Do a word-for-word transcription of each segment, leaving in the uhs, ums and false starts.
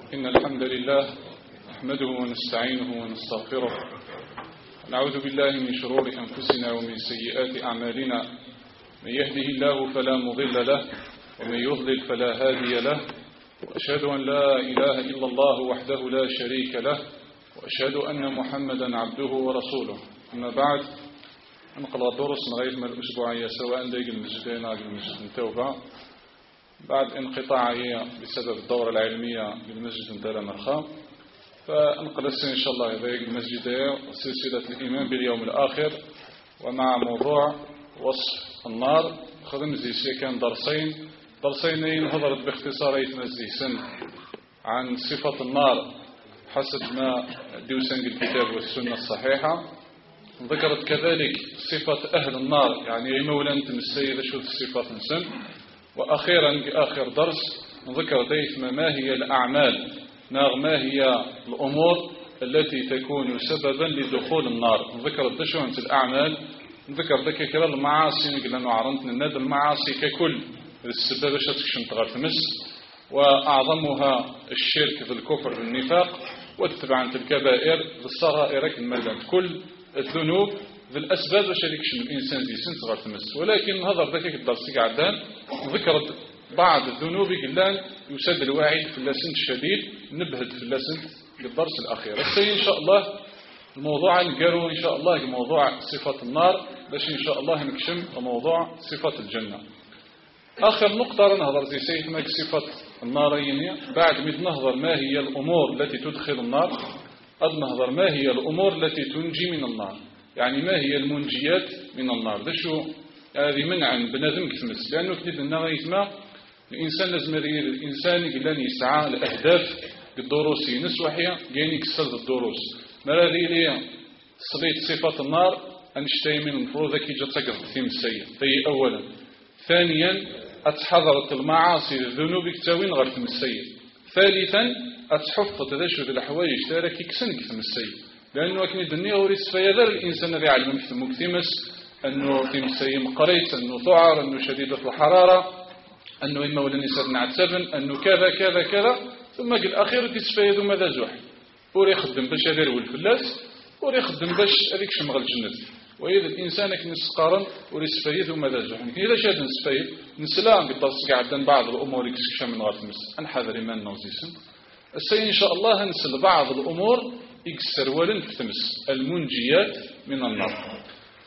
إن الحمد لله نحمده ونستعينه ونستغفره، نعوذ بالله من شرور أنفسنا ومن سيئات أعمالنا، من يهده الله فلا مضل له ومن يضلل فلا هادي له، وأشهد أن لا إله إلا الله وحده لا شريك له، وأشهد أن محمدا عبده ورسوله. أما بعد، نقل الدرس نغيث من الأسبوعية سواء ديق المسجدين أو المسجد التوبة بعد انقطاعية بسبب الدورة العلمية للمسجد نتاع مرخا، فنقل إن شاء الله ديق المسجد سلسلة الإيمان باليوم الآخر، ومع موضوع وصف النار. خدم زي كان درسين درسين هضرت باختصار يتمزي سن عن صفة النار حسب ما دوسنج الكتاب والسنة الصحيحة. ذكرت كذلك صفة أهل النار، يعني مولا تمسيد شو الصفات نسن. وأخيرا في آخر درس ذكر ديث ما هي الأعمال، ما هي الأمور التي تكون سببا لدخول النار. ذكر دشون الأعمال، ذكر ذلك كلا المعاصي، نقول عرضنا الناد المعاصي ككل السبب شتكشن تغير تمس، وأعظمها الشرك في الكفر في النفاق، وتتبعا الكبائر في الصغائر كالمدن كل الذنوب ذي الأسباب شريكشن الإنسان زي سن تغير تمس. ولكن هذا ذلك الدرس قعدان ذكرت بعض الذنوب قلان يسد الواعي في اللسن الشديد، نبهد في اللسن للدرس الأخير. السي إن شاء الله الموضوع نقروا إن شاء الله موضوع صفة النار، باش إن شاء الله نكشم موضوع صفة الجنة. آخر نقطة نهضر زي سيدنا صفة النارين، بعد ما نهضر ما هي الأمور التي تدخل النار، قد نهضر ما هي الأمور التي تنجي من النار، يعني ما هي المنجيات من النار. ده شو هذه منعا بنادم كتمس، لأنه كتب النار يتما الإنسان لازم يدير الإنسان يقلان يسعى لأهداف الدروس ينس وحيا جاين يكسر الدروس. ما هذه لي صليت صفة النار أنشتي من المفروض كي جاتك في السيء في أولا. ثانيا أتحضرت المعاصي الذنوب كتاوين غير في السيء. ثالثا أتحفظ تدشد الحوايج تارك يكسن كثم السيء، لأنه أكني الدنيا وريس فيذر الإنسان الذي يعلم في المكتمس أنه في السيء مقريت، أنه ذعر، أنه شديدة الحرارة، أنه إما ولا نساد نعتبن، أنه كذا كذا كذا، ثم قل أخير تسفيد ماذا زوح وري يخدم باش هذير والفلاس وري يخدم باش هذيك شمغل الجنة. وإذا الإنسان كن يسقارن وري يسفيد وماذا زوح، لكن إذا شاد نسفيد نسلام بالدرس قاعدين بعض الأمور يكسكشا من غير تمس أنحذر إيمان نوزيسن. السي إن شاء الله نسل بعض الأمور يكسر ولن في تمس المنجيات من النار.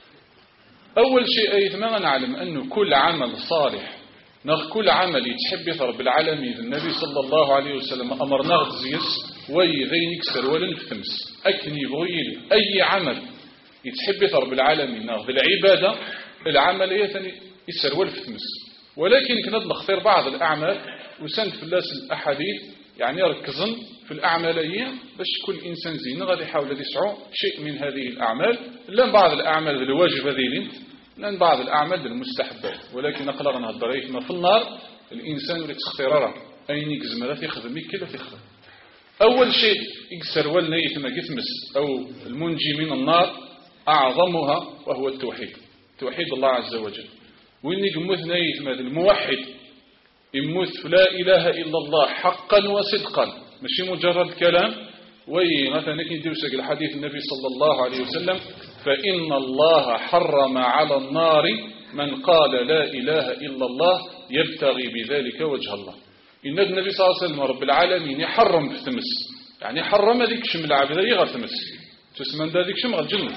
أول شيء أيضا نعلم أنه كل عمل صالح نغ كل عمل يتحب يثرب العالمين النبي صلى الله عليه وسلم أمر نغ زيس ويذين يكسر ولن في تمس أكني بغيل أي عمل يتحب يثرب العالمين نغ العبادة العملية يسر ولن في تمس. ولكن كنا نختار بعض الأعمال وسند في الناس الأحاديث، يعني يركزن في الأعمالية باش كل إنسان زين غادي يحاول يسعى شيء من هذه الأعمال، لأن بعض الأعمال الواجب هذه لأن بعض الأعمال المستحبات. ولكن أقلغ نهضر ما في النار الإنسان يريد اختيارها أين يكزم لا يخدم كلا يخدم. أول شيء يكسر والنية ما يتمس أو المنجي من النار أعظمها وهو التوحيد، توحيد الله عز وجل. وإن يموت نية ما الموحد يموت لا إله إلا الله حقا وصدقا، ماشي مجرد كلام. وي مثلا كندير الحديث النبي صلى الله عليه وسلم فإن الله حرم على النار من قال لا إله إلا الله يبتغي بذلك وجه الله. إن النبي صلى الله عليه وسلم رب العالمين يحرم في تمس، يعني حرم ذيك شم العبد يغير تمس تسمى ذلك شم الجنة.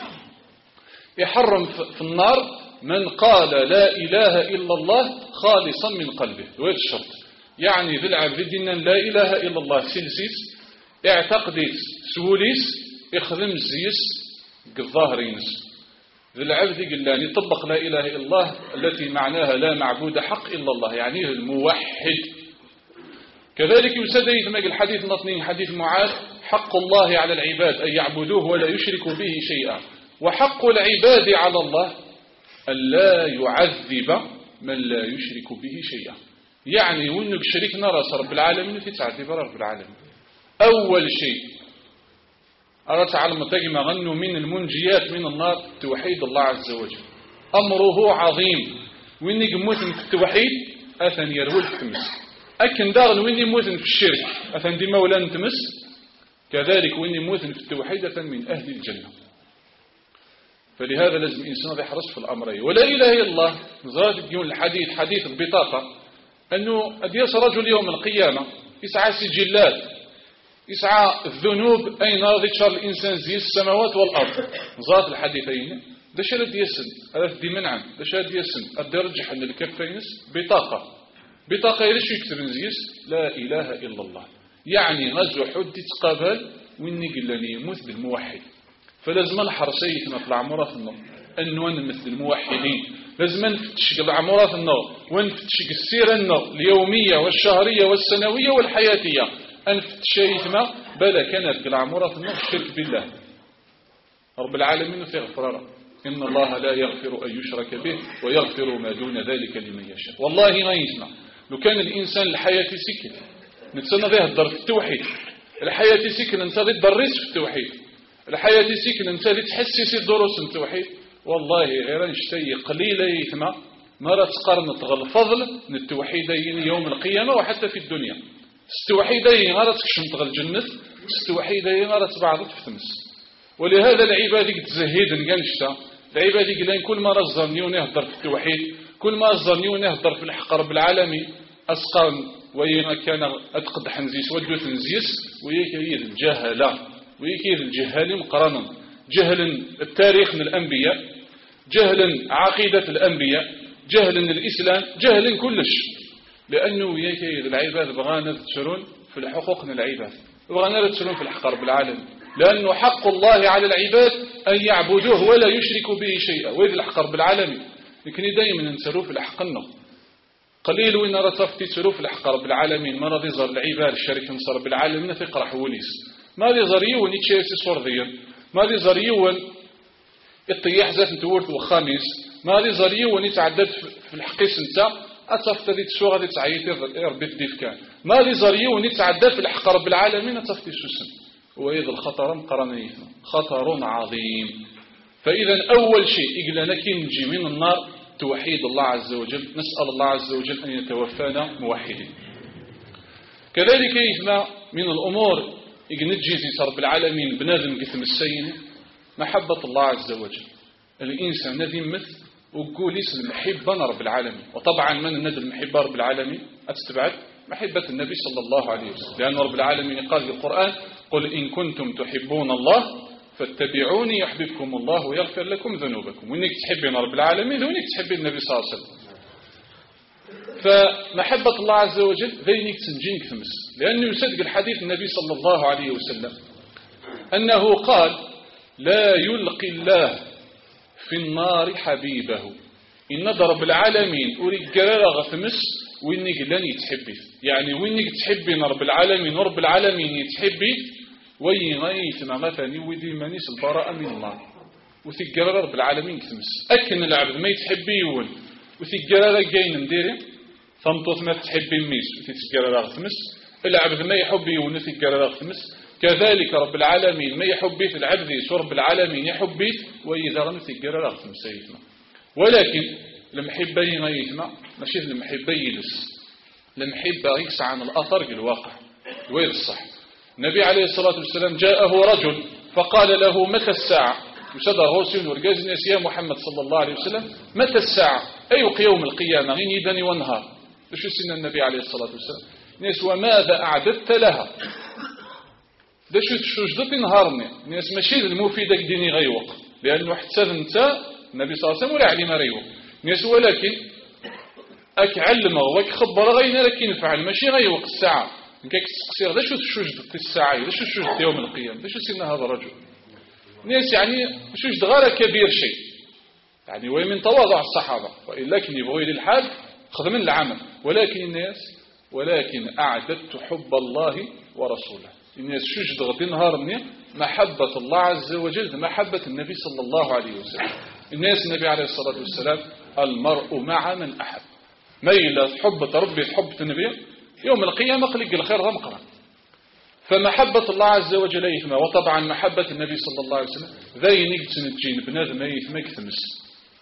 يحرم في النار من قال لا إله إلا الله خالصا من قلبه، وهذا الشرط. يعني ذي العبد دينا لا إله إلا الله سلسيس اعتقدت سوليس يخدم الزيس الظاهرينس. ذي العبد قال لاني طبق لا إله إلا الله التي معناها لا معبود حق إلا الله، يعني الموحد. كذلك يسدد ما الحديث نطني حديث معاذ حق الله على العباد أن يعبدوه ولا يشركوا به شيئا، وحق العباد على الله أن لا يعذب من لا يشرك به شيئا. يعني وانك شريكنا راس رب العالمين في تعذيب رب العالمين. أول شيء أردت تعلم تجمع غنوا من المنجيات من النار توحيد الله عز وجل، أمره عظيم. وإنك موت في التوحيد أثن يروي التمس أكن داغن وين يموتن في الشرك أثن دي مولا تمس كذلك وين يموتن في التوحيد أثن من أهل الجنة. فلهذا لازم الإنسان يحرص في الأمرين. ولا إله إلا الله نزاد يقول الحديث حديث البطاقة أنه أديس رجل يوم القيامة يسعى سجلات يسعى الذنوب أين ذكر الإنسان زي السماوات والأرض نزاد الحديثين ده شرد يسن هذا دي منعا ده شرد يسن أدي رجح أن الكفينس بطاقة بطاقة يلش يكتب نزيس لا إله إلا الله يعني غزو حد تقابل وإني قلني يموت بالموحد. فلازم الحرصية نطلع عمرة في النار أنه مثل الموحدين لازم نفتش العمرة في النار ونفتش السيرة النار اليومية والشهرية والسنوية والحياتية أنفتش يثمى بلا كانت العمرة في النار الشرك بالله. رب العالمين تغفر إن الله لا يغفر أن يشرك به ويغفر ما دون ذلك لمن يشاء. والله ما يسمع لو كان الإنسان الحياة سكن نتسنى ذي الدر في التوحيد الحياة سكن نتسنى الدرس في التوحيد الحياة سكن نتسنى تحسس الدروس في التوحيد. والله غير نشتي قليلة يثمى ما راه تقارن تغل الفضل من التوحيدين يوم القيامة وحتى في الدنيا. التوحيدين ما راه تكشم تغل الجنة التوحيدين ما راه تبعضت في تمس. ولهذا العباد تزهيد نشتا العباد قلين كل ما رزرني ونهضر في التوحيد كل ما رزرني ونهضر في الحق رب العالمين أسقان ويما كان أتقد حنزيس ودو تنزيس ويكيد الجهلة ويكيد الجهال مقرنا جهل التاريخ من الأنبياء جهل عقيدة الأنبياء جهل الإسلام جهل كلش. لأنه يكيد العباد بغانا تشرون في الحقوق من العباد بغانا تشرون في الحق رب العالمين لأنه حق الله على العباد أن يعبدوه ولا يشركوا به شيئا وإذ الحق رب العالمين. لكن دائما نسألوا في الحق النه قليل وين رتفتي تسألوا في الحق رب العالمين ما رضي زر العباد الشريك نصر رب العالمين في قرح وليس ما رضي زريون يتشيسي صورذيا ما رضي زريون الطياح ذات نتورث وخامس ما رضي زريون يتعدد في الحقيس انت أتفت ذي تسوغ ذي تعيتي ربي الديف كان ما رضي زريون يتعدد في الحق رب العالمين أتفتي سوسن وإذا الخطر مقرنيه خطر عظيم. فإذا أول شيء إقلنا كنجي من النار توحيد الله عز وجل نسأل الله عز وجل أن يتوفانا موحدين. كذلك يثنى من الأمور إقنجي زي رب العالمين بنادم قثم السين محبة الله عز وجل. الإنسان الذي مثل وقول اسم محبة رب العالمين. وطبعا من الندى المحبة رب العالمين أتستبعد محبة النبي صلى الله عليه وسلم لأن رب العالمين قال في القرآن قل إن كنتم تحبون الله فاتبعوني يحببكم الله ويغفر لكم ذنوبكم. وإنك تحبين رب العالمين وإنك تحبين النبي صلى الله عليه وسلم. فمحبة الله عز وجل ذينك تنجينك تمس لأنه يصدق الحديث النبي صلى الله عليه وسلم أنه قال لا يلقي الله في النار حبيبه إن رب العالمين أريد قرار غثمس وإنك لن يتحبي يعني وإنك تحبين رب العالمين ورب العالمين يتحبي ويغيث مثلا ودي منيس البراءة من الله وثقرر رب العالمين كتمس أكن العبد ما يتحبيون وثقرر جاين مديري ثمطوث ما تحبي ميس وثقرر كتمس العبد ما يحبيون وثقرر كتمس كذلك رب العالمين ما يحبي في العبد رب العالمين يحبي وإذا رم ثقرر كتمس يثما. ولكن المحبة يغيثما ماشي المحبة يلس المحبة يكسع عن الأثر الواقع ويد الصح. النبي عليه الصلاة والسلام جاءه رجل فقال له متى الساعة يصدر غوسين ورقاز الناس يا محمد صلى الله عليه وسلم متى الساعة أيق يوم القيامة غين يدني وانهار شو سنة النبي عليه الصلاة والسلام ناس وماذا أعددت لها ده شو تشجدت نهارني ناس ماشي المفيدة ديني غيوق لأنه حتى انت النبي صلى الله عليه وسلم ولا علم ريوق ناس ولكن أك علم وك خبر غينا لكن فعل ماشي غيوق الساعة كيك تقصير ده شو تشجد الساعة ده شو تشجد يوم القيامة ده شو سن هذا الرجل ناس يعني شو غير كبير شيء يعني وين من تواضع الصحابة وإلا كن يبغوا للحال خدم العمل ولكن الناس ولكن أعددت حب الله ورسوله الناس شجد غد نهارني محبة الله عز وجل محبة النبي صلى الله عليه وسلم. الناس النبي عليه الصلاة والسلام المرء مع من أحب ما إلا حب ربي حب النبي يوم القيامة قلق الخير غمقرا. فمحبة الله عز وجل يثمى وطبعا محبة النبي صلى الله عليه وسلم ذي نجد سنتجين بنادم يثمى يكتمس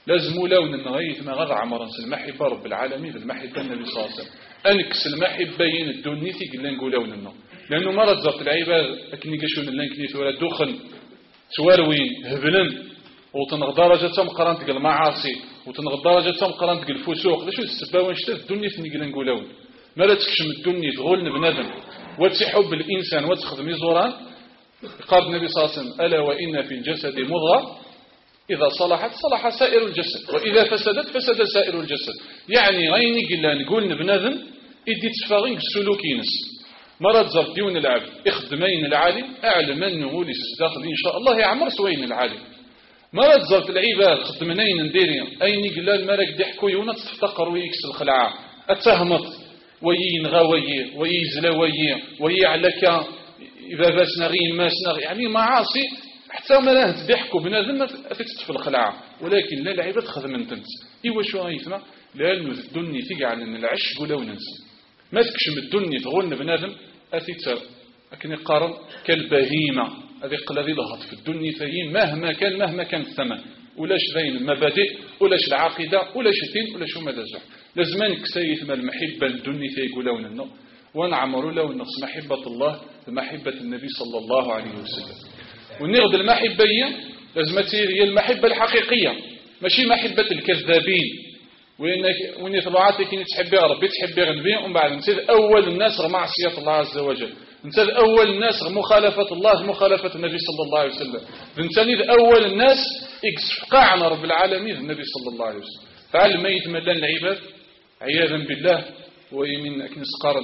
لازم لون النغيث ما غض عمرا المحبة رب العالمين المحبة النبي صلى الله عليه وسلم أنكس المحبة ين الدنيتي قلنا نقول لون النغ لأنه مرة زرت العباد أكني قشون اللين كنيت ولا دخن سواروين هبلن وتنغ درجة مقارنة المعاصي وتنغ درجة مقارنة الفسوق ليش السبب وانشتت الدنيا تني قلنا نقول لون ما لا تكشم الدنيا تغولن بندم وتحب الإنسان وتخذ ميزوران قال النبي صلى الله عليه وسلم ألا وإن في الجسد مضغة إذا صلحت صلح سائر الجسد وإذا فسدت فسد سائر الجسد يعني غيني قلنا نقول بندم إدي تفاغين السلوكينس مرات زرت ديون العبد اخدمين العالم أعلم أنه وليس داخل إن شاء الله يعمر سوين العالم مرات زرت العباد خدمنين نديرين أين قلنا الملك ضحكوا يونا تفتقر ويكس الخلعة أتهمط وينغى ويه ويزلى ويه ويعلك إذا باسنا غين ماسنا يعني معاصي حتى ما لا تضحكوا بنادم تتطفل الخلعة ولكن لا العباد خدم تنس إيوا شو غيثنا لأنه الدنيا تقعد أن العشق ولا وننسى ما تكشم الدنيا تغولنا بنادم أتيت لكن يقارن كالبهيمة هذه قلبي لهط في الدنيا فهي مهما كان مهما كان الثمن ولاش ذين المبادئ ولاش العقيدة ولاش الدين ولاش ماذا زح لازم كسيث ما المحبة الدنيا تيقول لون ونعمر لون محبة الله محبة النبي صلى الله عليه وسلم ونغد المحبة لازم تصير هي المحبة الحقيقية ماشي محبة الكذابين وإنك وإن يطلعاتك إن تحبي ربي تحبي غنبي ومن بعد نصير أول الناس غير معصية الله عز وجل نصير أول الناس غير مخالفة الله مخالفة النبي صلى الله عليه وسلم نصير أول الناس إكسفقاعنا رب العالمين النبي صلى الله عليه وسلم فعل ما يتملى العباد عياذا بالله ومن أكنس قرن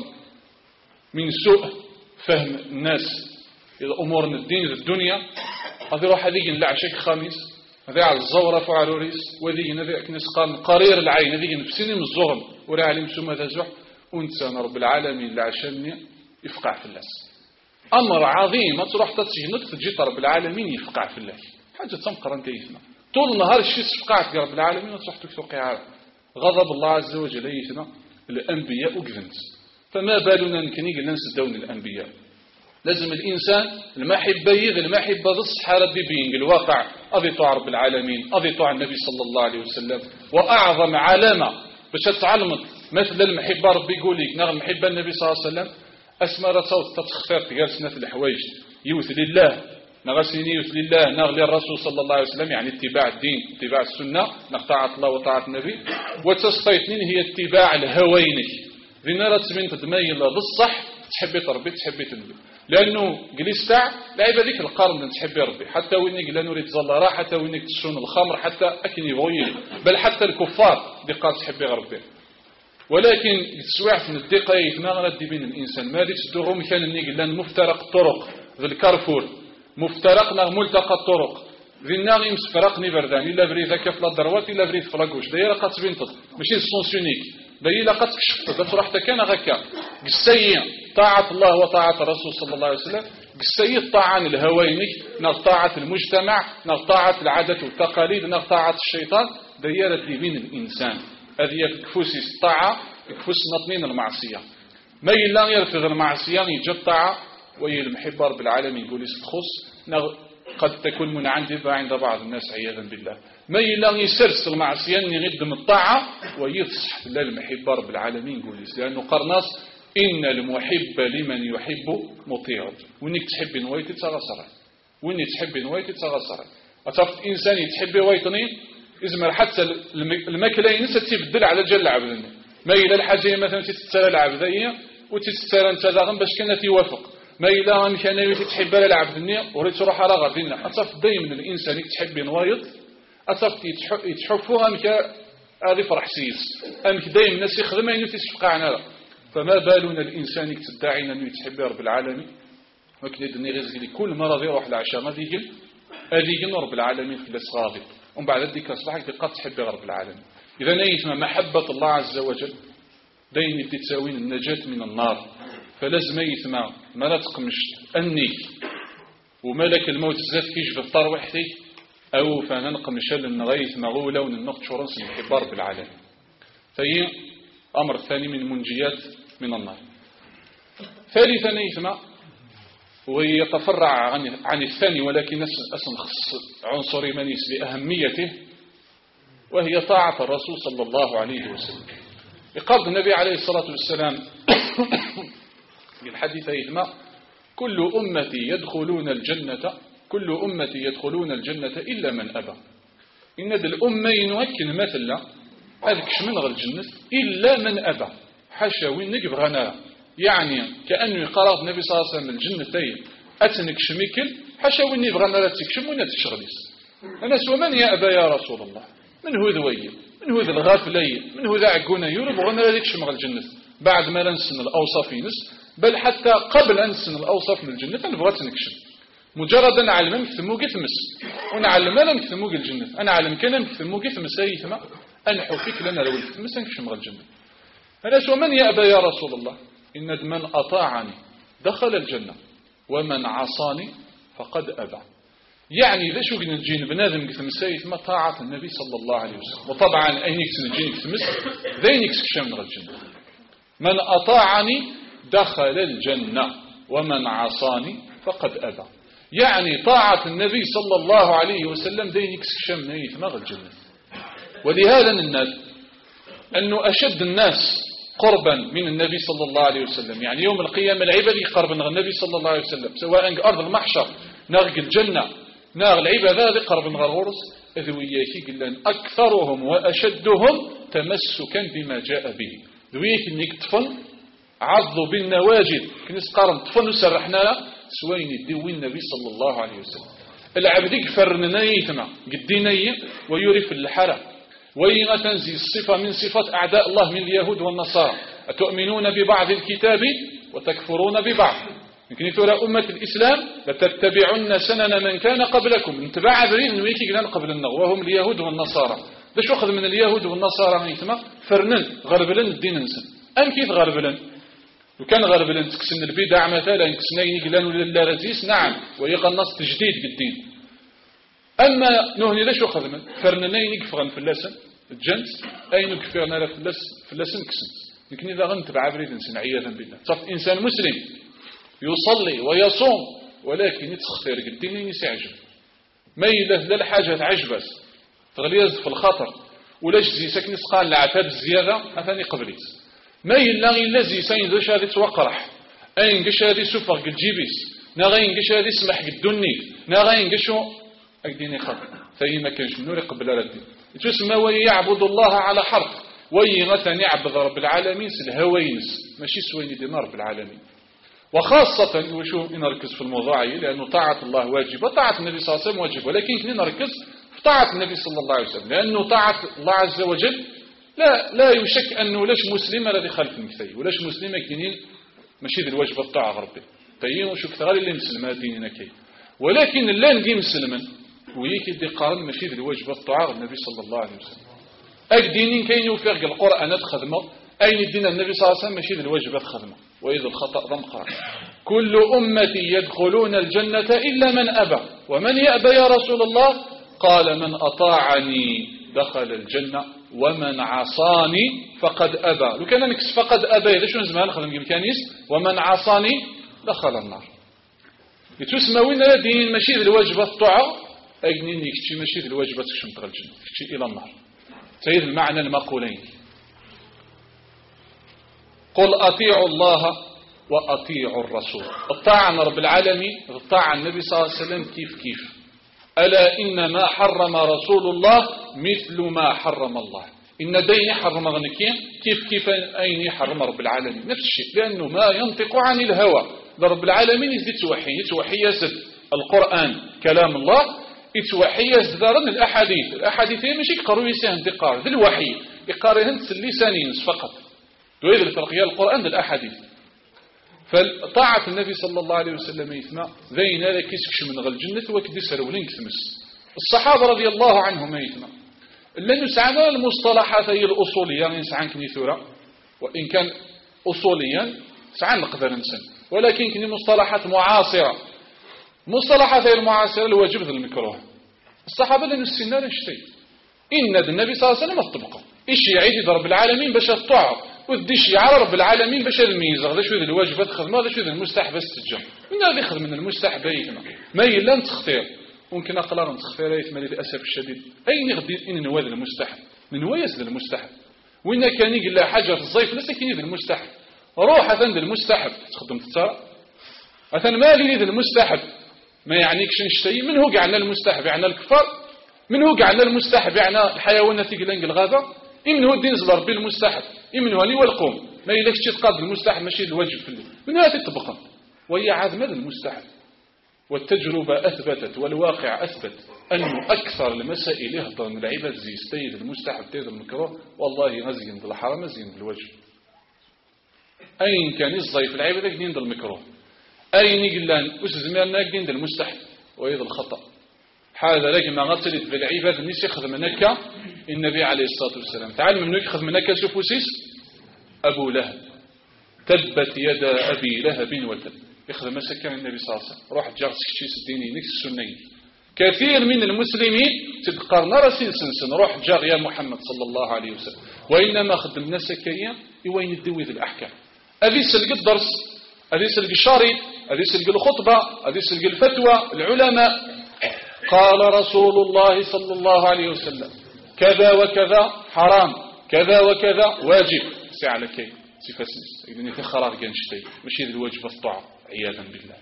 من سوء فهم الناس إلى أمور الدين الدنيا هذه روح هذه نلعشك خامس هذه على الزورة فعل ريس وذي نذي أكنس قرن قرير العين هذه نفسني من الزغم ولا علم سوء ماذا زح وإنسان رب العالمين لعشاني يفقع في الله أمر عظيم تروح تتجنك تجي رب العالمين يفقع في الله حاجة تمقرن كيفنا طول النهار الشيء فقعت رب العالمين وتروح تفقع غضب الله عز وجل يثنى الأنبياء وقذنت فما بالنا نكني قلنا نسدون الأنبياء لازم الإنسان المحبة يذ المحبة ضص حالة بينج الواقع أضيطوا رب العالمين أضيطوا النبي صلى الله عليه وسلم وأعظم علامة باش تعلمت مثل المحبة ربي يقول لك نغ المحبة النبي صلى الله عليه وسلم أسمر صوت تتخفر تجالسنا في الحوايج يوث لله نغسني يوث لله نغ للرسول صلى الله عليه وسلم يعني اتباع الدين اتباع السنة نقطعت الله وطاعة النبي وتسطيتنين هي اتباع الهوينك ذي نرى تسمين تتميل بالصح تحبي ربي تحبي تنبي لأنه جلس تاع لعب ذيك القرن تحبي ربي حتى وينك لا نريد زلارة حتى وينك تشون الخمر حتى أكني بغير بل حتى الكفار دقات تحبي ربي ولكن تسوعت من الدقة يتناغل الدي بين الإنسان ما ديك تدوهم كان النيق لأن مفترق الطرق ذي الكارفور مفترق نغ ملتقى الطرق ذي الناغ يمسفرقني بردان إلا بريد كفل الدروات إلا بريد فلاقوش دايرة قد تبينتط ماشي السونسيونيك دايرة قد كشفت بتروح كان غكا قسيا طاعة الله وطاعة الرسول صلى الله عليه وسلم قسيا طاعة الهوينك نغ طاعة المجتمع نغ طاعة العادة والتقاليد نغ طاعة الشيطان دايرة بين الإنسان هذه كفوس الطاعة كفوس نطنين المعصية ما يلا يرفض المعصية يجي الطاعة ويلمحب رب العالمين يقول يستخص قد تكون منعندبة عند بعض الناس عياذا بالله ما يلا يسرس المعصية يغدم الطاعة ويفصح لا المحب رب العالمين يقول لأنه قرناص إن المحب لمن يحب مطيع وإنك تحب نويت تغسر وإنك تحب نويت تغسر أتفت إنسان يتحب ويطني إزمر حتى المكلين نسى تبدل على جل عبدنا ما إلى الحاجة مثلا تتسالى العبدية وتتسالى انت داغن باش كانت يوافق ما إلى مكان تحب العبدني وريت تروح على غادينا أصف دايما الإنسان يتحب نوايض أصف يتحفوها أمك هذه فرح سيس أمك دايما الناس يخدم أنه تسفقعنا فما بالنا الإنسان يتدعينا أنه يتحب رب العالمين وكذا دني غزي كل مرة يروح العشاء ما ديجل أديجل رب العالمين في الأسغاضي ومن بعد ذلك أصبحك دقات تحب رب العالمين إذا نيثنا محبة الله عز وجل دايما تتساوين النجاة من النار فلازم يثما ما لا تقمش أني وملك الموت زاد كيش في الطروحتي أو فننقمش للنغيث مغولة وننقط شرنس محب رب العالمين فهي أمر ثاني من المنجيات من النار ثالثا يثما ويتفرع عن, عن الثاني ولكن أسنخص عنصر منيس لأهميته وهي طاعة الرسول صلى الله عليه وسلم. يقول النبي عليه الصلاة والسلام في الحديث أيهما: كل أمتي يدخلون الجنة كل أمتي يدخلون الجنة إلا من أبى. إن هذه الأمة ينوكن مثلا أذكش من غير الجنة إلا من أبى. حاشا وين نقبغنا، يعني كأنه يقرأ النبي صلى الله عليه وسلم الجنتين أتنكش ميكل، حاشا وين يبغانا لا تكشم وين تشغليس. أنا سوى من يأبى يا رسول الله؟ من هو ذوي، من هو ذا الغافلي، من هو ذا عقونا يورب غنا لا يكشم غير الجنة بعد ما ننسن الأوصاف ينس، بل حتى قبل أن نسن الأوصاف من الجنة نبغى تنكشم. مجرد أن أعلم نكتمو قثمس ونعلم أنا نكتمو الجنة، أنا أعلم كان نكتمو قثمس أيثما أنحو فيك لنا لو الكتمس نكشم غير الجنة. أنا سوى من يأبى يا رسول الله؟ إن من أطاعني دخل الجنة ومن عصاني فقد أبى. يعني إذا شو قلنا الجين بنادم قثمس أيثما طاعة النبي صلى الله عليه وسلم. وطبعا أين يكسن الجين قثمس ذين يكسكشم غير الجنة. من أطاعني دخل الجنة ومن عصاني فقد أبى. يعني طاعة النبي صلى الله عليه وسلم دين يكسكشم نيثما الجنة. ولهذا الناس أنه أشد الناس قربا من النبي صلى الله عليه وسلم، يعني يوم القيامة العباد يقرب من النبي صلى الله عليه وسلم، سواء أرض المحشر ناغ الجنة ناغ العباد هذا قرب من الغرس ذوياكي قلنا أكثرهم وأشدهم تمسكا بما جاء به. ذوياكي انك طفن عضوا بالنواجد كنس قارن طفن وسرحنا سوين الدوي النبي صلى الله عليه وسلم. العبد يكفرنا يثما قديني ويورف الحرة وين تنزي الصفة من صفات أعداء الله من اليهود والنصارى: أتؤمنون ببعض الكتاب وتكفرون ببعض. يمكن ترى أمة الإسلام لتتبعن سنن من كان قبلكم. انتبع برين ويكي قلنا قبل النغ وهم اليهود والنصارى. باش أخذ من اليهود والنصارى يثما فرنن غربلن الدين نسن أم كيف غربلن وكان غربلن تكسن البدع مثلا كسنين قلان ولا رزيس نعم ويغنص تجديد بالدين. أما نهني ليش أخذ من فرننين يقفغن في اللسن الجنس أين يقفغنا في اللسن كسن. لكن إذا غنت بعبريد نسن عياذا بالله صف إنسان مسلم يصلي ويصوم ولكن يتخطير قدينين يسعجب ما يلث للحاجة عجبس تغليز في الخطر ولاش زي سكن سقال العتاب الزيادة أثاني قبليس ما يلاغي الذي سين ذو شادي توقرح أين قش هذه سفر قد جيبيس ناغين قش هذه سمح قد دني ناغين قشو أكديني خطر فهي ما كانش منوري قبل ردي تسمى ويعبد الله على حرف وي مثلا يعبد رب العالمين سالهوينس ماشي سويني دينا رب العالمين. وخاصة وشو نركز في الموضوع لأنه طاعة الله واجبة طاعة النبي صلى الله عليه وسلم واجب ولكن كنا نركز في طاعة النبي صلى الله عليه وسلم لأنه طاعة الله عز وجل لا لا يشك أنه لاش مسلمة الذي خلف المكتي ولاش مسلمة كنين ماشي ذي الواجب الطاعة ربي تيين وشو كثير اللي مسلمة ديننا كي ولكن لا ندي مسلما ويكي دي قارن ماشي ذي الواجب الطاعة النبي صلى الله عليه وسلم أكدينين كاين يوفق القرآن تخدمه أين الدين النبي صلى الله عليه وسلم ماشي ذي الواجب تخدمه وإذا الخطأ ضمقرا. كل أمتي يدخلون الجنة إلا من أبى. ومن يأبى يا رسول الله؟ قال من أطاعني دخل الجنة ومن عصاني فقد أبى. لو كان نكس فقد أبى إذا شو نزمان خلنا مكانيس ومن عصاني دخل النار. يتسمى وين دين ماشي الواجب الطاعة أجنين يكتشي ماشي الواجب تكشم تغل الجنة تكشي إلى النار. سيد المعنى المقولين قل أطيعوا الله وأطيعوا الرسول. الطاعة رب العالمين الطاعة النبي صلى الله عليه وسلم كيف كيف. ألا إن ما حرم رسول الله مثل ما حرم الله. إن دين حرم غنكين كيف كيف أين حرم رب العالمين نفس الشيء لأنه ما ينطق عن الهوى. رب العالمين يزيد توحي يتوحي يزد القرآن كلام الله يتوحي يزدارن الأحاديث الأحاديث ماشي يقروا يسهن تقار ذي الوحي يقارهن لسانين فقط وإذا الفرقية القرآن ذي الأحاديث. فطاعة النبي صلى الله عليه وسلم يثنى ذين هذا كيسكش من غل الجنة وكدي سرولين كثمس. الصحابة رضي الله عنهم يثنى لأن يسعنا المصطلحات هي الأصولية يعني يسعان كنيثورة وإن كان أصوليا سعان نقدر نسن ولكن كني مصطلحات معاصرة مصطلحات هي المعاصرة الواجب ذي المكروه. الصحابة لأن السنة نشتي إن النبي صلى الله عليه وسلم اطبقه إيش يعيد رب العالمين باش الطاعة وديش يعرى رب العالمين باش الميزة هذا شو ذي الواجبات خدمة هذا شو ذي المستحب استجام من هذا يخدم من المستحب يثنى ما يلا تختار ممكن أقلر نتخفي رايت مالي للأسف الشديد أين غدي إن نواد المستحب من نوايا المستحب وإن كان يقول حاجة في الصيف لسه كاين المستحب روح أثن المستحب تخدم تتسارع أثن مالي المستحب ما يعنيكش نشتي من هو قعنا المستحب يعني الكفار من هو قعنا المستحب يعني الحيوانات تقلنق الغابة إمن هو الدين زبر بالمستحب إمن هو لي والقوم ما يلكش تقاد المستحب ماشي الواجب في الليل من هذا تطبقا وهي عاد ماذا المستحب والتجربة أثبتت والواقع أثبت أنه أكثر المسائل يهضر من العباد زي استيد المستحب تيد المكروه والله غزين بالحرام غزين بالواجب أين كان الضيف العباد قدين ذا المكروه أين يقلان أسزميرنا قدين ذا المستحب وإذا الخطأ هذا لكن ما غسلت بالعباد الناس يأخذ منك النبي عليه الصلاة والسلام تعال من يأخذ منك سفوسيس أبو لهب تبت يد أبي لهب وتب يأخذ مسكة النبي صلى الله عليه وسلم روح جارس كشيس الديني نكس السنين كثير من المسلمين تذكرنا رسيل سنسن روح جار يا محمد صلى الله عليه وسلم وإنما خدمنا سكية يوين الدوي ذي الأحكام أذي سلق الدرس أذي سلق الشاري أذي سلق الخطبة أذي سلق الفتوى العلماء قال رسول الله صلى الله عليه وسلم كذا وكذا حرام كذا وكذا واجب سي على كي سي فاسنس إذن يتخرار كنشتي ماشي ذي الواجب الطاعة عياذا بالله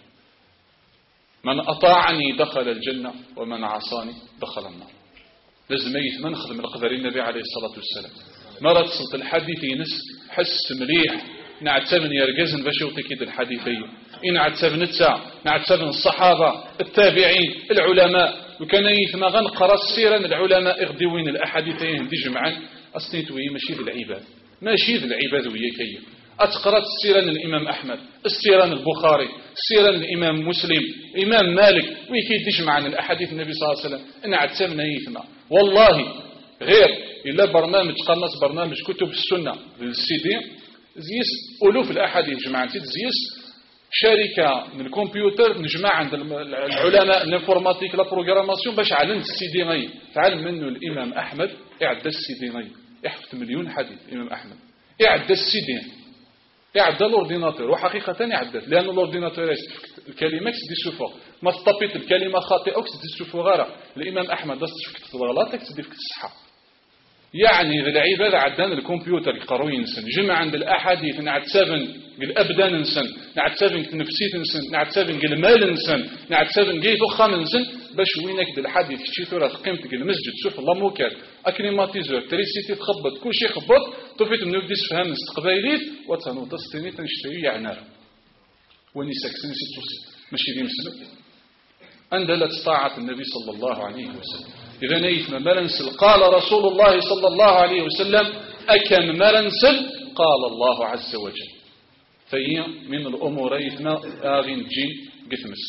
من أطاعني دخل الجنة ومن عصاني دخل النار لازم يثمن خدم القدر النبي عليه الصلاة والسلام مرة تصلت الحديث ينس حس مليح نعتبن يرقزن باش يوتكيد الحديثية إن عتبن التسع نعتبن الصحابة التابعين العلماء وكان يثمى غنقرا سيرا العلماء اغديوين الأحاديثين دي جمعا أصنيتوي ماشي ذي العباد ماشي ذي العباد ويكي أتقرأت سيران الإمام أحمد السيران البخاري سيران الإمام مسلم إمام مالك ويكي تجمع عن الأحاديث النبي صلى الله عليه وسلم إن عتسمنا يثمى والله غير إلا برنامج قناة برنامج كتب السنة للسيدي زيس ألوف الأحاديث جمعا زيس شركة من الكمبيوتر نجمع عند العلماء الانفورماتيك لا بروغراماسيون باش علمت السيدي غي تعلم منه الإمام أحمد إعدى السيدي غي يحفظ مليون حديث الإمام أحمد إعدى السيدي يعدل الاورديناتور وحقيقة يعدل لأن الاورديناتور الكلمة تدي سوفو ما تطبيط الكلمة خاطئة تدي سوفو غيرها الإمام أحمد تفكت الغلط تدي فكت الصحة يعني ذي العبادة عدان الكمبيوتر يقروا ينسن جمع عند الأحاديث نعد سفن قل أبدان نسن نعد سفن نفسيت نسن نعد سفن قل مال نسن نعد سفن قيت وخام نسن باش وينك دي الحديث تشيثورة قيمت قل مسجد سوف الله موكال أكليماتيزور تريسيتي تخبط كل شيء خبط طفيت من يبديس فهم استقبايليت وتنو تصطيني تنشتري يعنار ونساك سنسي توسي ماشي دي مسلم أندلت طاعة النبي صلى الله عليه وسلم إذا نيثم مرنسل قال رسول الله صلى الله عليه وسلم أكن مرنسل قال الله عز وجل فهي من الأمور يثم آغين جين قثمس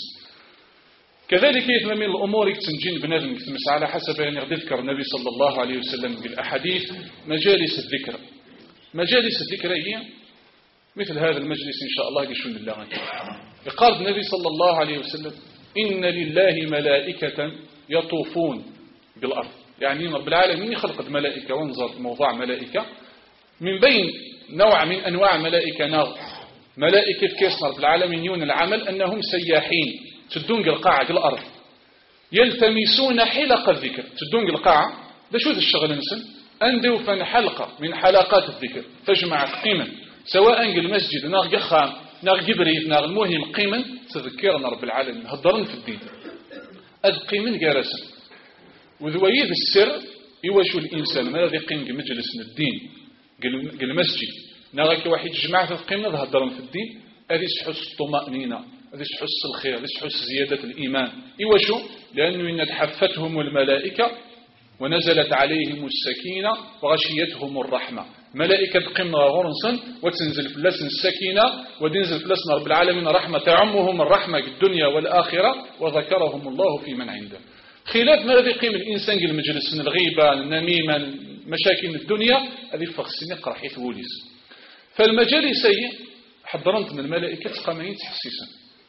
كذلك يثم من الأمور يتنجين بنادم قثمس على حسب أن يذكر النبي صلى الله عليه وسلم بالأحاديث مجالس الذكر مجالس الذكر هي مثل هذا المجلس إن شاء الله يشون الله يقال النبي صلى الله عليه وسلم إن لله ملائكة يطوفون بالأرض يعني رب العالمين يخلق الملائكة وانظر موضوع ملائكة من بين نوع من أنواع ملائكة نار ملائكة كيس رب العالمين يون العمل أنهم سياحين تدون القاعة الأرض يلتمسون حلق الذكر تدون القاعة ده شو ذا الشغل نسن أندو فن حلقة من حلقات الذكر تجمع قيمة سواء المسجد نار جخام نار جبريت نار المهم قيمة تذكرنا رب العالمين هدرن في الدين أذ قيمة جارسا وذويذ السر يوجه الإنسان ماذا يقيم مجلس من الدين قال المسجد ناغاك واحد جماعة في القيمة هدرن في الدين هذه تحس الطمأنينة هذه تحس الخير هذه تحس زيادة الإيمان يوجه لأنه إن تحفتهم الملائكة ونزلت عليهم السكينة وغشيتهم الرحمة ملائكة قمة غرنسا وتنزل في لسن السكينة وتنزل في لسن رب العالمين رحمة تعمهم الرحمة في الدنيا والآخرة وذكرهم الله في من عنده خلاف ما الذي يقيم الإنسان قل مجلس من الغيبة النميمة مشاكل الدنيا هذه فخصيني قرح يثوليس فالمجالسي حضرنت من الملائكة قامين تحسيسا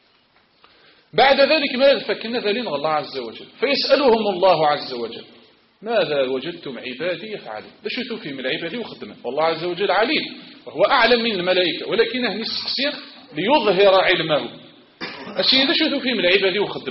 بعد ذلك ماذا فكنا ذلين الله عز وجل فيسألهم الله عز وجل ماذا وجدتم عبادي يفعلون لشتوا في من العبادي وخدمه والله عز وجل عليم وهو أعلم من الملائكة ولكنه نسقسير ليظهر علمه الشيء لشتوا في من العبادي وخدمه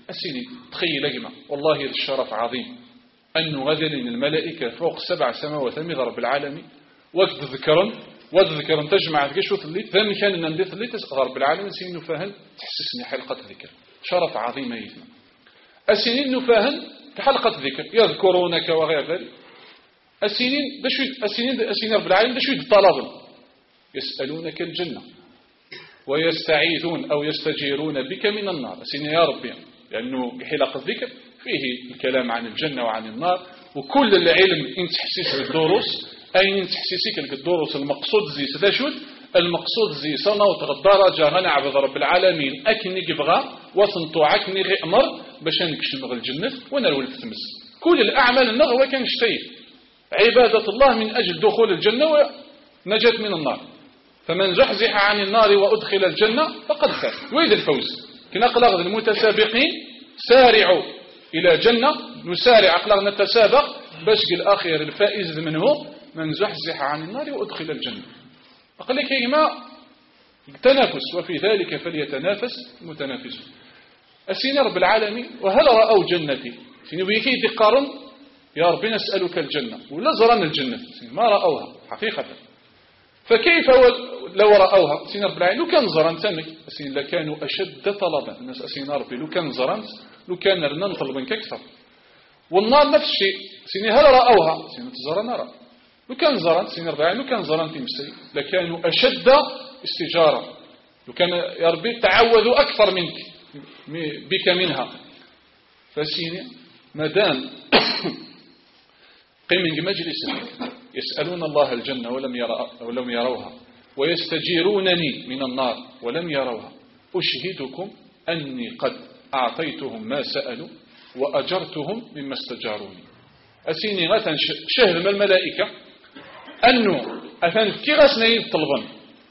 أسيني تخيل أجمع والله هذا الشرف عظيم أنه غدا الملائكة فوق سبع سماوات من رب العالمين وقت ذكرا وقت ذكرا تجمع ذكر الليل ثاني كان نديت الليل رب العالمين سين فاهن تحسسني حلقة ذكر شرف عظيم أيضا أسينين نفاهن في حلقة ذكر يذكرونك وغير ذلك السنين دشوي السنين السنين رب العالمين دشوي طلب يسألونك الجنة ويستعيذون أو يستجيرون بك من النار السنين يا ربي لأنه حلقة الذكر فيه الكلام عن الجنة وعن النار وكل العلم إن تحسيس بالدروس أي إن تحسيسك الدروس المقصود زي سداشود المقصود زي صنع وتغدرجة غنعبد رب العالمين أكني قبغى وصنطوعك نغي أمر باش نكشم غ الجنة ونرول تتمس كل الأعمال النغوة كان شتيه عبادة الله من أجل دخول الجنة ونجاة من النار فمن زحزح عن النار وأدخل الجنة فقد فاز وإذا الفوز كنا أقلغ المتسابقين سارعوا إلى جنة نسارع أقلغ نتسابق باش الأخير الفائز منه من زحزح عن النار وأدخل الجنة أقول لك إيما تنافس وفي ذلك فليتنافس المتنافسون أسين رب العالمين وهل رأوا جنتي سينو بيكي تقارن يا رب نسألك الجنة ولا زرنا الجنة ما رأوها حقيقة فكيف لو رأوها سين رب العالمين لو كان زرنت تمك أسين لكانوا أشد طلبا الناس أسين ربي لو كان زرنت لو كان رنا نطلب منك أكثر والنار نفس الشيء سين هل رأوها سين تزرنا رأ لو كان زرنت سين رب العالمين لو كان زرنت مسي لكانوا أشد استجارة لو كان يا ربي تعوذوا أكثر منك بك منها فسيني مدام قيم مجلس يسألون الله الجنة ولم, يرى ولم يروها ويستجيرونني من النار ولم يروها أشهدكم أني قد أعطيتهم ما سألوا وأجرتهم مما استجاروني أسيني غثا شهر من الملائكة أنه أثن كي غسنين طلبا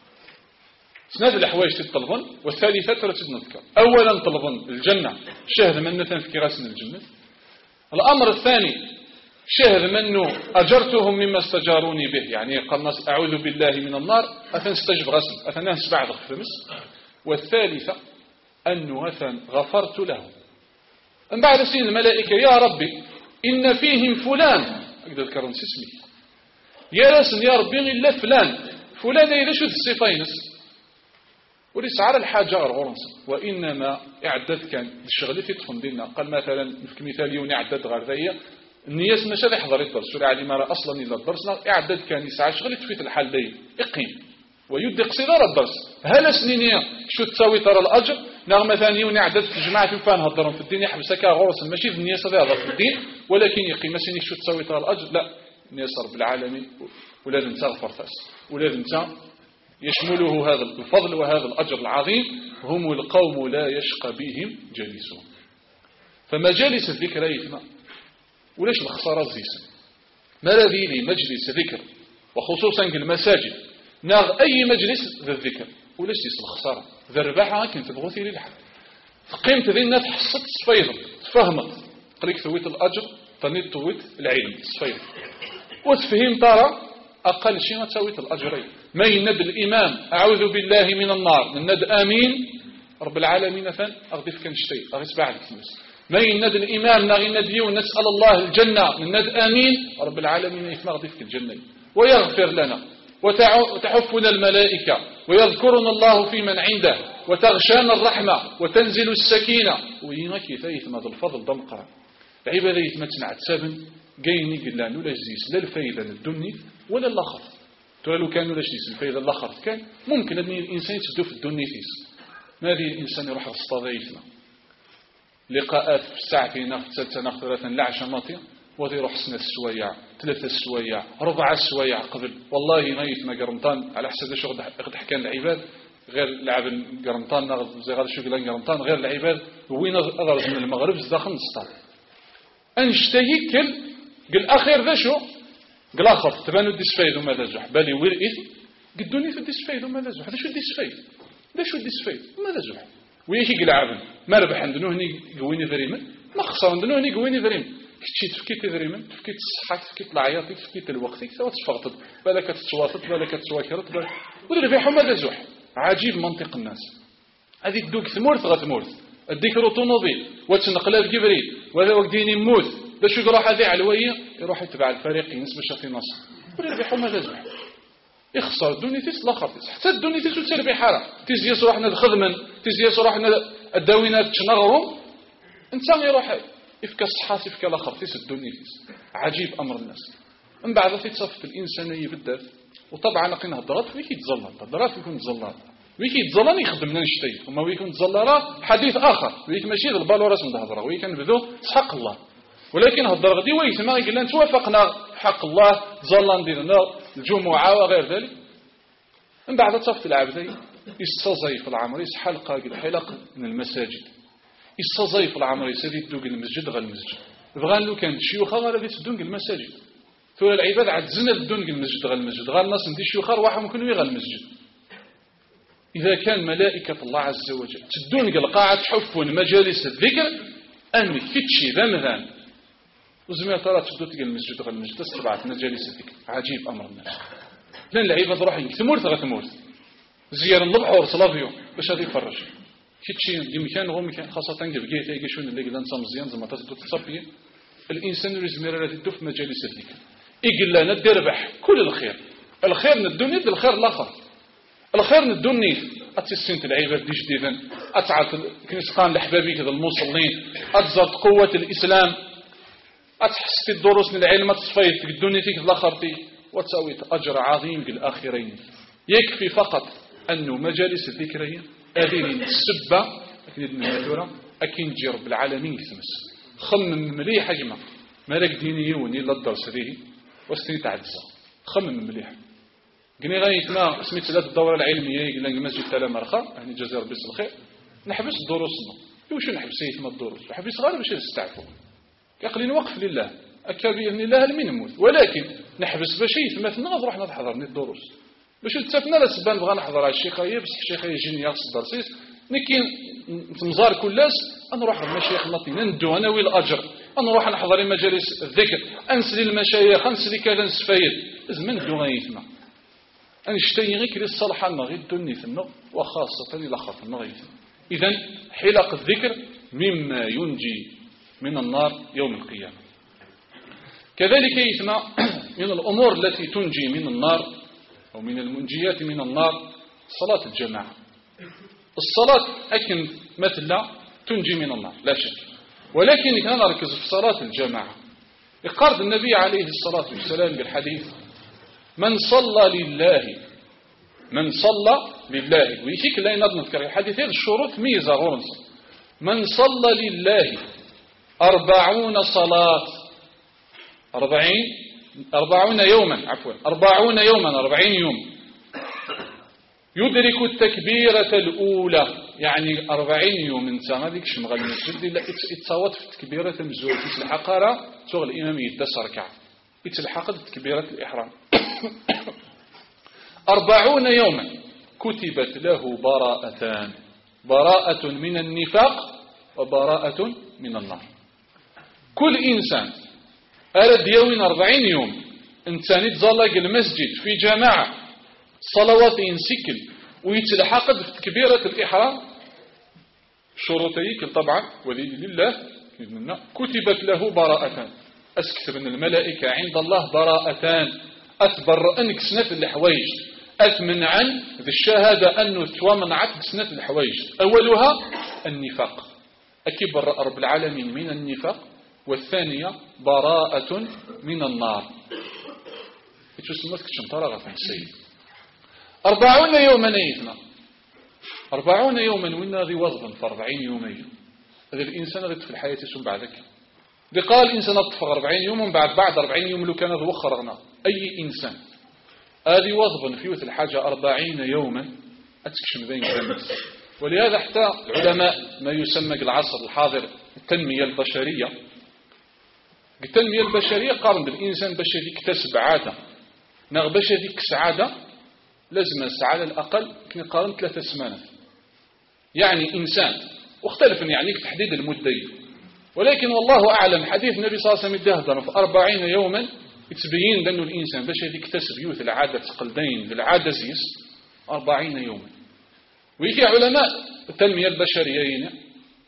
سناد الأحواج تطلبون والثالثة تنذكر أولا طلبون الجنة شهد من مثلا في كراسنا الجنة الأمر الثاني شهد منه أجرتهم مما استجاروني به يعني قال ناس أعوذ بالله من النار أثن استجب غسل أثن أنس بعد خفمس والثالثة أنه أثن غفرت له أن بعد سين الملائكة يا ربي إن فيهم فلان أقدر ذكرون اسمي يا رسل يا ربي إلا فلان فلان إذا شو الصفينس وليس على الحاجة غرغرنس وإنما إعداد كان الشغل في تفهم ديننا قال مثلا في مثال يوني إعداد غرذية النياس مش هذا يحضر الدرس شو عادي مرة أصلا إلا الدرس إعداد كان يسعى شغل في الحال دي إقيم ويدي قصيدار الدرس هل سنينية شو تساوي ترى الأجر نغم مثلا يوني إعداد في جماعة فان هضرهم في الدين يحبسك غرس ماشي في النياس هذا في الدين ولكن يقيم سني شو تساوي ترى الأجر لا النياس رب العالمين ولازم تغفر فاس ولازم يشمله هذا الفضل وهذا الأجر العظيم هم القوم لا يشقى بهم جليسهم فمجالس الذكر يثنى وليش الخسارة الزيسة ما الذي لي مجلس ذكر وخصوصا المساجد ناغ أي مجلس ذا الذكر وليش يصل الخسارة ذا الرباحة كنت تبغوثي للحد قيمت ذي الناس حصت صفيضة فهمت قريك ثويت الأجر طنيت ثويت العلم صفيضة وتفهم ترى أقل شيء ما تسويت الأجرين ما يند الإمام أعوذ بالله من النار من ند آمين رب العالمين فان أغذف كان شتي أغذف بعد كنس ما يند الإمام نغي نديو نسأل الله الجنة من ند آمين رب العالمين يثم أغذف الجنة ويغفر لنا وتحفنا الملائكة ويذكرنا الله في من عنده وتغشانا الرحمة وتنزل السكينة وينكي ثيث هذا الفضل دمقرا عبادة يتمتنا عتسابن جايني قلنا لا جزيس لا الفايدة الدني ولا الآخر ترى لو كانوا لا جزيس الفايدة الآخر كان ممكن أن الإنسان يسدو في الدنيا فيس ما هذه الإنسان يروح الصطاذيثنا لقاءات في ساعتين في ثلاثة ثلاثة لعشة ماطية وذي يروح سنة السويع ثلاثة السويع ربع السويع قبل والله غايت ما قرمطان على حسب شو قد حكان العباد غير لعب قرمطان نغض زي غير شو قلنا قرمطان غير العباد وين أغرز من المغرب داخل نسطال أنشتيكل قل أخير ذا شو قل آخر تبانو الديسفايد وما ذا زح بالي ورئيث قدوني في الديسفايد وما ذا زح هذا شو الديسفايد ذا شو الديسفايد وما ذا زح ويهي قل عابن ما ربح عندنو هني قويني ذريمن ما خسر عندنو هني قويني ذريمن كتشي تفكيت ذريمن تفكيت الصحة تفكيت العياط تفكيت الوقت سواء تفغطت بالك تتواصل بالك تتواكرت ودري في حما ذا زح عجيب منطق الناس هذه تدوك ثمورث غا ثمورث الذكر طوموبيل وتنقلب جبريل وهذا وقدين يموت باش يروح هذه علويه يروح يتبع الفريق ينسب باش نصر وربحوا ما لازم يخسر الدنيا تيس لاخر تيس حتى الدنيا تيس تربح حرام تيزيس روحنا الخدمن تيزيس روحنا الداوينات تشنغرهم انت يروح يفك الصحه يفك الاخر تيس الدنيا تيس عجيب امر الناس من بعد تيتصف الانسانيه بالذات وطبعا لقينا هضرات ويكي تزلط هضرات يكون تزلط ويكي تزلط يخدمنا نشتي وما ويكون تزلط حديث اخر ويك ماشي البالو راس من الهضره ويك نبذو حق الله ولكن هضر غدي ويسمى قلنا توافقنا حق الله تزلط نديرنا الجمعه وغير ذلك من بعد تصفت العبدي يستزي في العمر يسحلقه قد حلق من المساجد يستزي في العمر يسدي دوق المسجد غير المسجد بغان لو كان شيوخه غادي تدونق المساجد ثم العباد عاد زنا الدنق المسجد غير المسجد غير الناس ندي شيوخه واحد ممكن يغير المسجد اذا كان ملائكه الله عز وجل تدونق القاعه تحفون مجالس الذكر ان كتشي ذمذان وزميل ترى تدو تلقى المسجد غير المسجد تسبعه مجالس الذكر عجيب امر الناس لان العباد روح يثمرت غتمورت زيار النبحور صلافيو باش غادي يفرج كيتشي دي مكان هو مكان خاصه كبقيت تلقى شنو اللي قلنا نصام مزيان زعما تدو تصفي الانسان يزمر راه يدو في مجالس الذكر يقول لنا تربح كل الخير الخير من الدنيا الخير الاخر الخير من الدنيا اتسنت العباد دي جديدا اتعط كنسقان لحبابيك ذا المصلين اتزرت قوه الاسلام اتحس الدروس من العلم تصفيت في الدنيا تيك الاخر تي وتسوي اجر عظيم في الاخرين يكفي فقط انه مجالس الذكريه هذه السبه اكيد المنثوره اكين جي رب العالمين يتمس خمم مليح حجمه مالك دينيوني لا الدرس هذه واستني تعزى خمم مليح قلنا غايتنا سميت ثلاث الدوره العلميه قلنا المسجد تاع مرخا يعني جزيره بس الخير نحبس دروسنا واش نحبس سيتنا الدروس نحبس غير باش نستعفوا كيقلي نوقف لله اكابي ان الله لمن نموت ولكن نحبس باش يتمثلنا نروح نحضر الدروس باش تسافنا لا سبان بغا نحضر على الشيخيه بس الشيخيه يجيني ياخذ الدرسيس نكين تمزار كلاس نروح المشايخ نطينا ندو انا ويل الاجر نروح نحضر مجالس الذكر انسلي المشايخ انسلي كذا نسفايد زمن دو غايتنا انشتي غير كري الصالحه غير الدنيا في النو وخاصه الى خاف النغيث اذا حلق الذكر مما ينجي من النار يوم القيامه كذلك يسمى من الامور التي تنجي من النار او من المنجيات من النار صلاه الجماعه الصلاه اكن مثلا تنجي من النار لا شك ولكن كنا نركز في صلاه الجماعه يقرض النبي عليه الصلاه والسلام بالحديث من صلى لله من صلى لله ويشيك لا نذكر الحديث هذه الشروط ميزه غرنس من صلى لله أربعون صلاة أربعين أربعون يوما عفوا أربعون يوما أربعين يوم يدرك التكبيرة الأولى يعني أربعين يوم انت ما ديكش مغال المسجد إلا يتصوت في التكبيرة المزوج يتلحق راه شغل الإمام يدس ركع يتلحق تكبيرة الإحرام أربعون يوما كتبت له براءتان براءة من النفاق وبراءة من النار كل إنسان أرد يوم أربعين يوم إنسان يتزلق المسجد في جماعة صلوات ينسكل ويتلحق في تكبيرة الإحرام شروطيك طبعا ولي لله كتبت له براءتان أسكت من الملائكة عند الله براءتان أتبر أنك سنة الحويج أثمن عن ذي الشهادة أنه تومنعت سنة الحويج أولها النفاق أكبر رب العالمين من النفاق والثانية براءة من النار يتسمى كتشنطرة في السيد أربعون يوما نيتنا أربعون يوما وإن ذي وضبا في أربعين يومين هذا الإنسان غير في الحياة ثم بعدك ذي قال الإنسان أطفق أربعين يوما بعد بعد أربعين يوم لو كان ذو خرغنا أي إنسان هذه وضبا فيوث الحاجة أربعين يوما أتكشم بين الناس ولهذا حتى العلماء ما يسمى العصر الحاضر التنمية البشرية التنمية البشرية قارن بالإنسان باش يكتسب عادة نغ باش هذيك السعادة لازم السعادة الأقل نقارن ثلاثة سمانات يعني إنسان واختلف يعني تحديد المدة ولكن والله أعلم حديث النبي صلى الله عليه وسلم يدهدر في أربعين يوما يتبين بأنه الإنسان باش يكتسب يوث العادة تقلدين للعادة زيس أربعين يوما ويكي علماء التنمية البشرية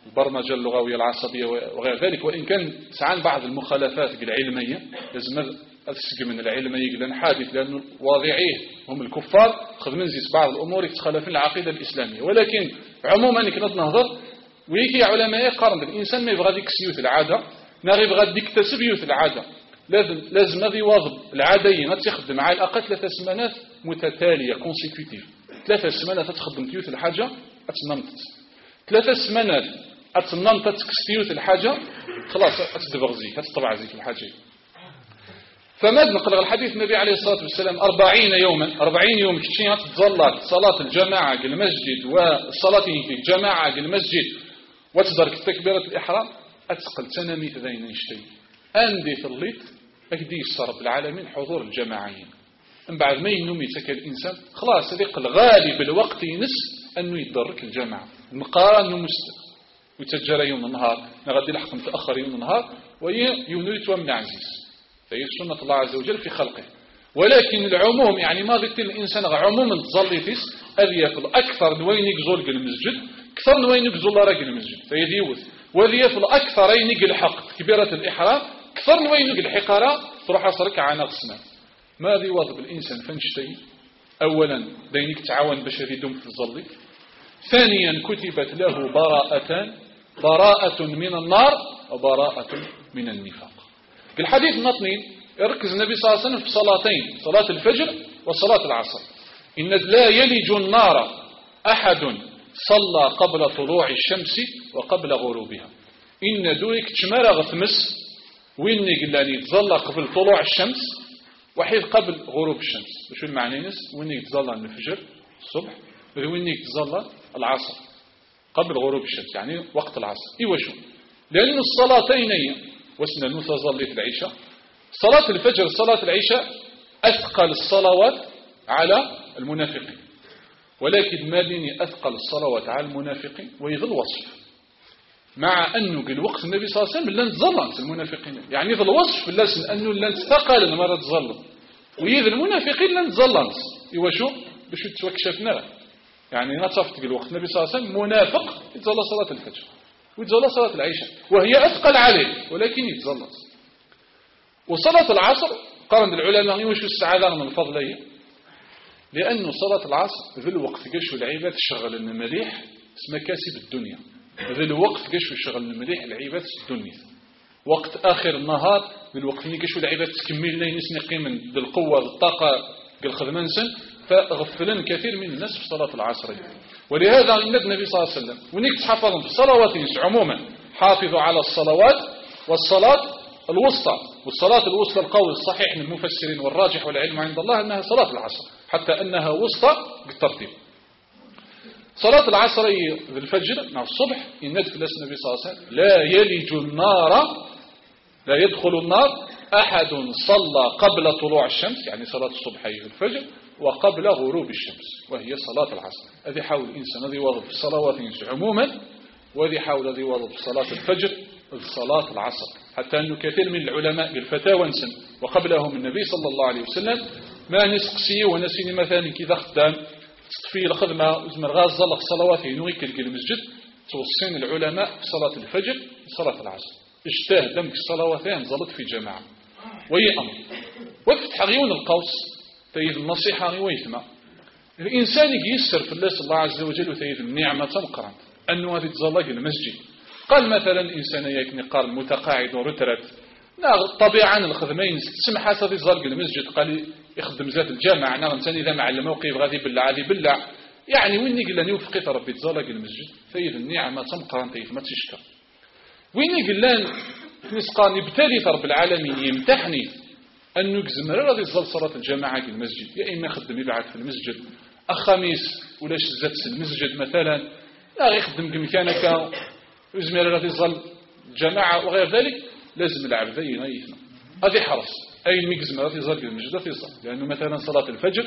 البرمجة اللغوية العصبية وغير ذلك، وإن كان سعان بعض المخالفات العلمية لازم أتسق من العلمية لأن حادث، لأن واضعيه هم الكفار خذ نزيس بعض الأمور يتخلفين العقيدة الإسلامية. ولكن عموما كنا نهضر ويكي علماء قارن الإنسان ما يبغى ديك سيوت العادة نغي يبغى ديك تسبيوت العادة، لازم لازم هذا يواظب العادية ما تخدم على الأقل ثلاث سمانات متتالية كونسيكوتيف، ثلاث سمانات تخدم تيوت الحاجة أتنمت، ثلاث سمانات أتنمت تكستيوت الحاجة خلاص أتدبغزيك أتطبعزيك الحاجة. فما نقل الحديث النبي عليه الصلاة والسلام أربعين يوما أربعين يوم كتشيات تظلت صلاة الجماعة المسجد والصلاة في الجماعة المسجد وتدرك تكبيرة الإحرام أتقل تنامي ذين يشتي أندي في الليت أكدي الصرب العالمين حضور الجماعيين. من بعد ما ينوم يتكى الإنسان خلاص يليق الغالب الوقت ينس أنه يدرك الجماعة مقارن ومست ويتجرى يوم النهار نغدي لحق متأخر يوم النهار ويونو يتومن عزيز فهي سنة الله عز وجل في خلقه. ولكن العموم يعني ما ذكر الإنسان عموما تظليتيس أذيفل أكثر نوينك زول المسجد أكثر نوينك زول راجل المسجد فهي ديوث وذيفل أكثر ينك الحق كبيرة الإحرام أكثر نوينك الحقارة تروح أصرك عنا قسنا. ماذا يواظب الإنسان فنشتي؟ أولا دينك تعاون باش يدوم في الظل، ثانيا كتبت له براءتان، براءة من النار وبراءة من النفاق. في الحديث النطني يركز النبي صلى الله عليه وسلم في صلاتين، صلاة الفجر وصلاة العصر. إن لا يلج النار أحد صلى قبل طلوع الشمس وقبل غروبها. إن دويك تشمرغ ثمس وإني قلاني تظل قبل طلوع الشمس وحيد قبل غروب الشمس. وشو المعنى نس؟ وإني تظل الفجر الصبح وإني تظل العصر قبل غروب الشمس يعني وقت العصر. إيوه شو؟ لأن الصلاتين وسنا نتظل في العشاء صلاة الفجر صلاة العشاء أثقل الصلوات على المنافقين، ولكن ما ديني أثقل الصلوات على المنافقين ويظل وصف مع أنه قل وقت النبي صلى الله عليه وسلم لن تظلمت المنافقين يعني يظل وصف لازم أنه لن تثقل المرة تظلم ويذ المنافقين لن تظلمت. إيوا شو باش تتوكشفنا يعني نتصفت قل وقت النبي صلى الله عليه وسلم منافق يتظل صلاة الفجر ويتظل صلاة العشاء وهي أثقل عليه ولكن يتظل. وصلاة العصر قرن العلماء يوشوا السعادة من الفضلية لأن صلاة العصر ذي الوقت قشوا العباد شغل المليح اسمه كاسب الدنيا، ذي الوقت قشوا شغل المليح العباد الدنيا وقت آخر النهار ذي الوقت قشوا العباد تكمل لين نسنقي من ذي القوة الطاقة قل خدمانسن فغفلن كثير من الناس في صلاة العصر. ولهذا النبي صلى الله عليه وسلم ونيك تحفظهم في الصلوات عموما حافظوا على الصلوات والصلاة الوسطى. والصلاة الوسطى القول الصحيح من المفسرين والراجح والعلم عند الله أنها صلاة العصر حتى أنها وسطى بالترتيب. صلاة العصر بالفجر مع الصبح النبي صلى الله عليه وسلم لا يلج النار لا يدخل النار أحد صلى قبل طلوع الشمس يعني صلاة الصبح الفجر وقبل غروب الشمس وهي صلاة العصر. هذه حاول الإنسان هذه واضح في الصلوات عموما وهذه حاول هذه واضح في صلاة الفجر صلاة العصر حتى أنه كثير من العلماء بالفتاوى نسن وقبلهم النبي صلى الله عليه وسلم ما نسقسي ونسيني مثلا كذا خدام تطفي الخدمة وزمر غاز ظلق صلوات ينويك المسجد توصين العلماء في صلاة الفجر وصلاة العصر اجتهد دمك الصلواتين ظلت في جماعة وهي أمر. وفتح غيون القوس تيد النصيحة ويثمة الإنسان ييسر في الله الله عز وجل وتيد النعمة تنقرن أنه هذه تظلق المسجد. قال مثلا إنسان يكني قال متقاعد ورترت طبيعا الخدمين تسمح هذه تظلق المسجد قال يخدم ذات الجامعة نعم ثاني إذا مع الموقف غادي بلع غادي بلع يعني وين يقول لن يوفقت ربي تظلق المسجد تيد النعمة تنقرن تيد ما تشكر وين يقول لن نسقان يبتلي رب العالمين يمتحني أنه يجزم راضي تظل صلاة الجماعة في المسجد يا إما يخدم يبعث في المسجد الخميس ولا شزت المسجد مثلا لا يخدم بمكانك وزمير راضي تظل جماعة وغير ذلك لازم العبد ينيثنا هذه حرص أي ميجزم راضي تظل في المسجد في الصلاة لأنه مثلا صلاة الفجر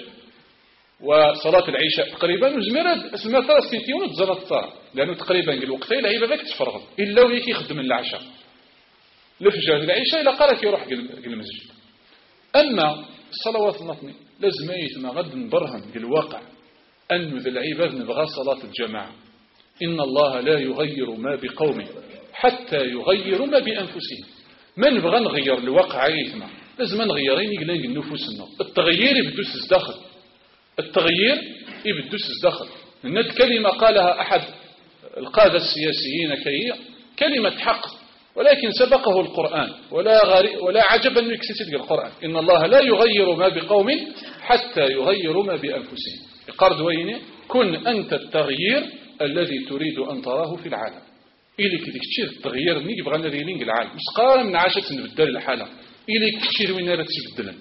وصلاة العشاء تقريبا وزمير اسمها ثلاث سنتين وتزلت الطار لأنه تقريبا الوقتين لا يبقى ذاك تفرغ إلا ويك يخدم العشاء لفجر العشاء إلى قالك يروح المسجد. أما الصلوات النطني لازم يتم غد نبرهن بالواقع أنه ذا العباد نبغى صلاة الجماعة إن الله لا يغير ما بقوم حتى يغيروا ما بأنفسهم. ما نبغى نغير الواقع يتما لازم نغيرين يقلان النفوسنا. التغيير يبدوس الداخل، التغيير يبدوس الداخل. إن الكلمة قالها أحد القادة السياسيين كي كلمة حق، ولكن سبقه القرآن، ولا غري ولا عجب أنه يكسسد القرآن. إن الله لا يغير ما بقوم حتى يغيروا ما بأنفسهم. يقرد ويني كن أنت التغيير الذي تريد أن تراه في العالم. إليك تكتشير التغيير نيجي بغانا ذيلين العالم مش قال من عاشت نبدل الحالة. إليك تكتشير وين راه تبدل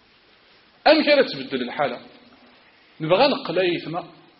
أم كانت تبدل الحالة. نبغى نقلي ثم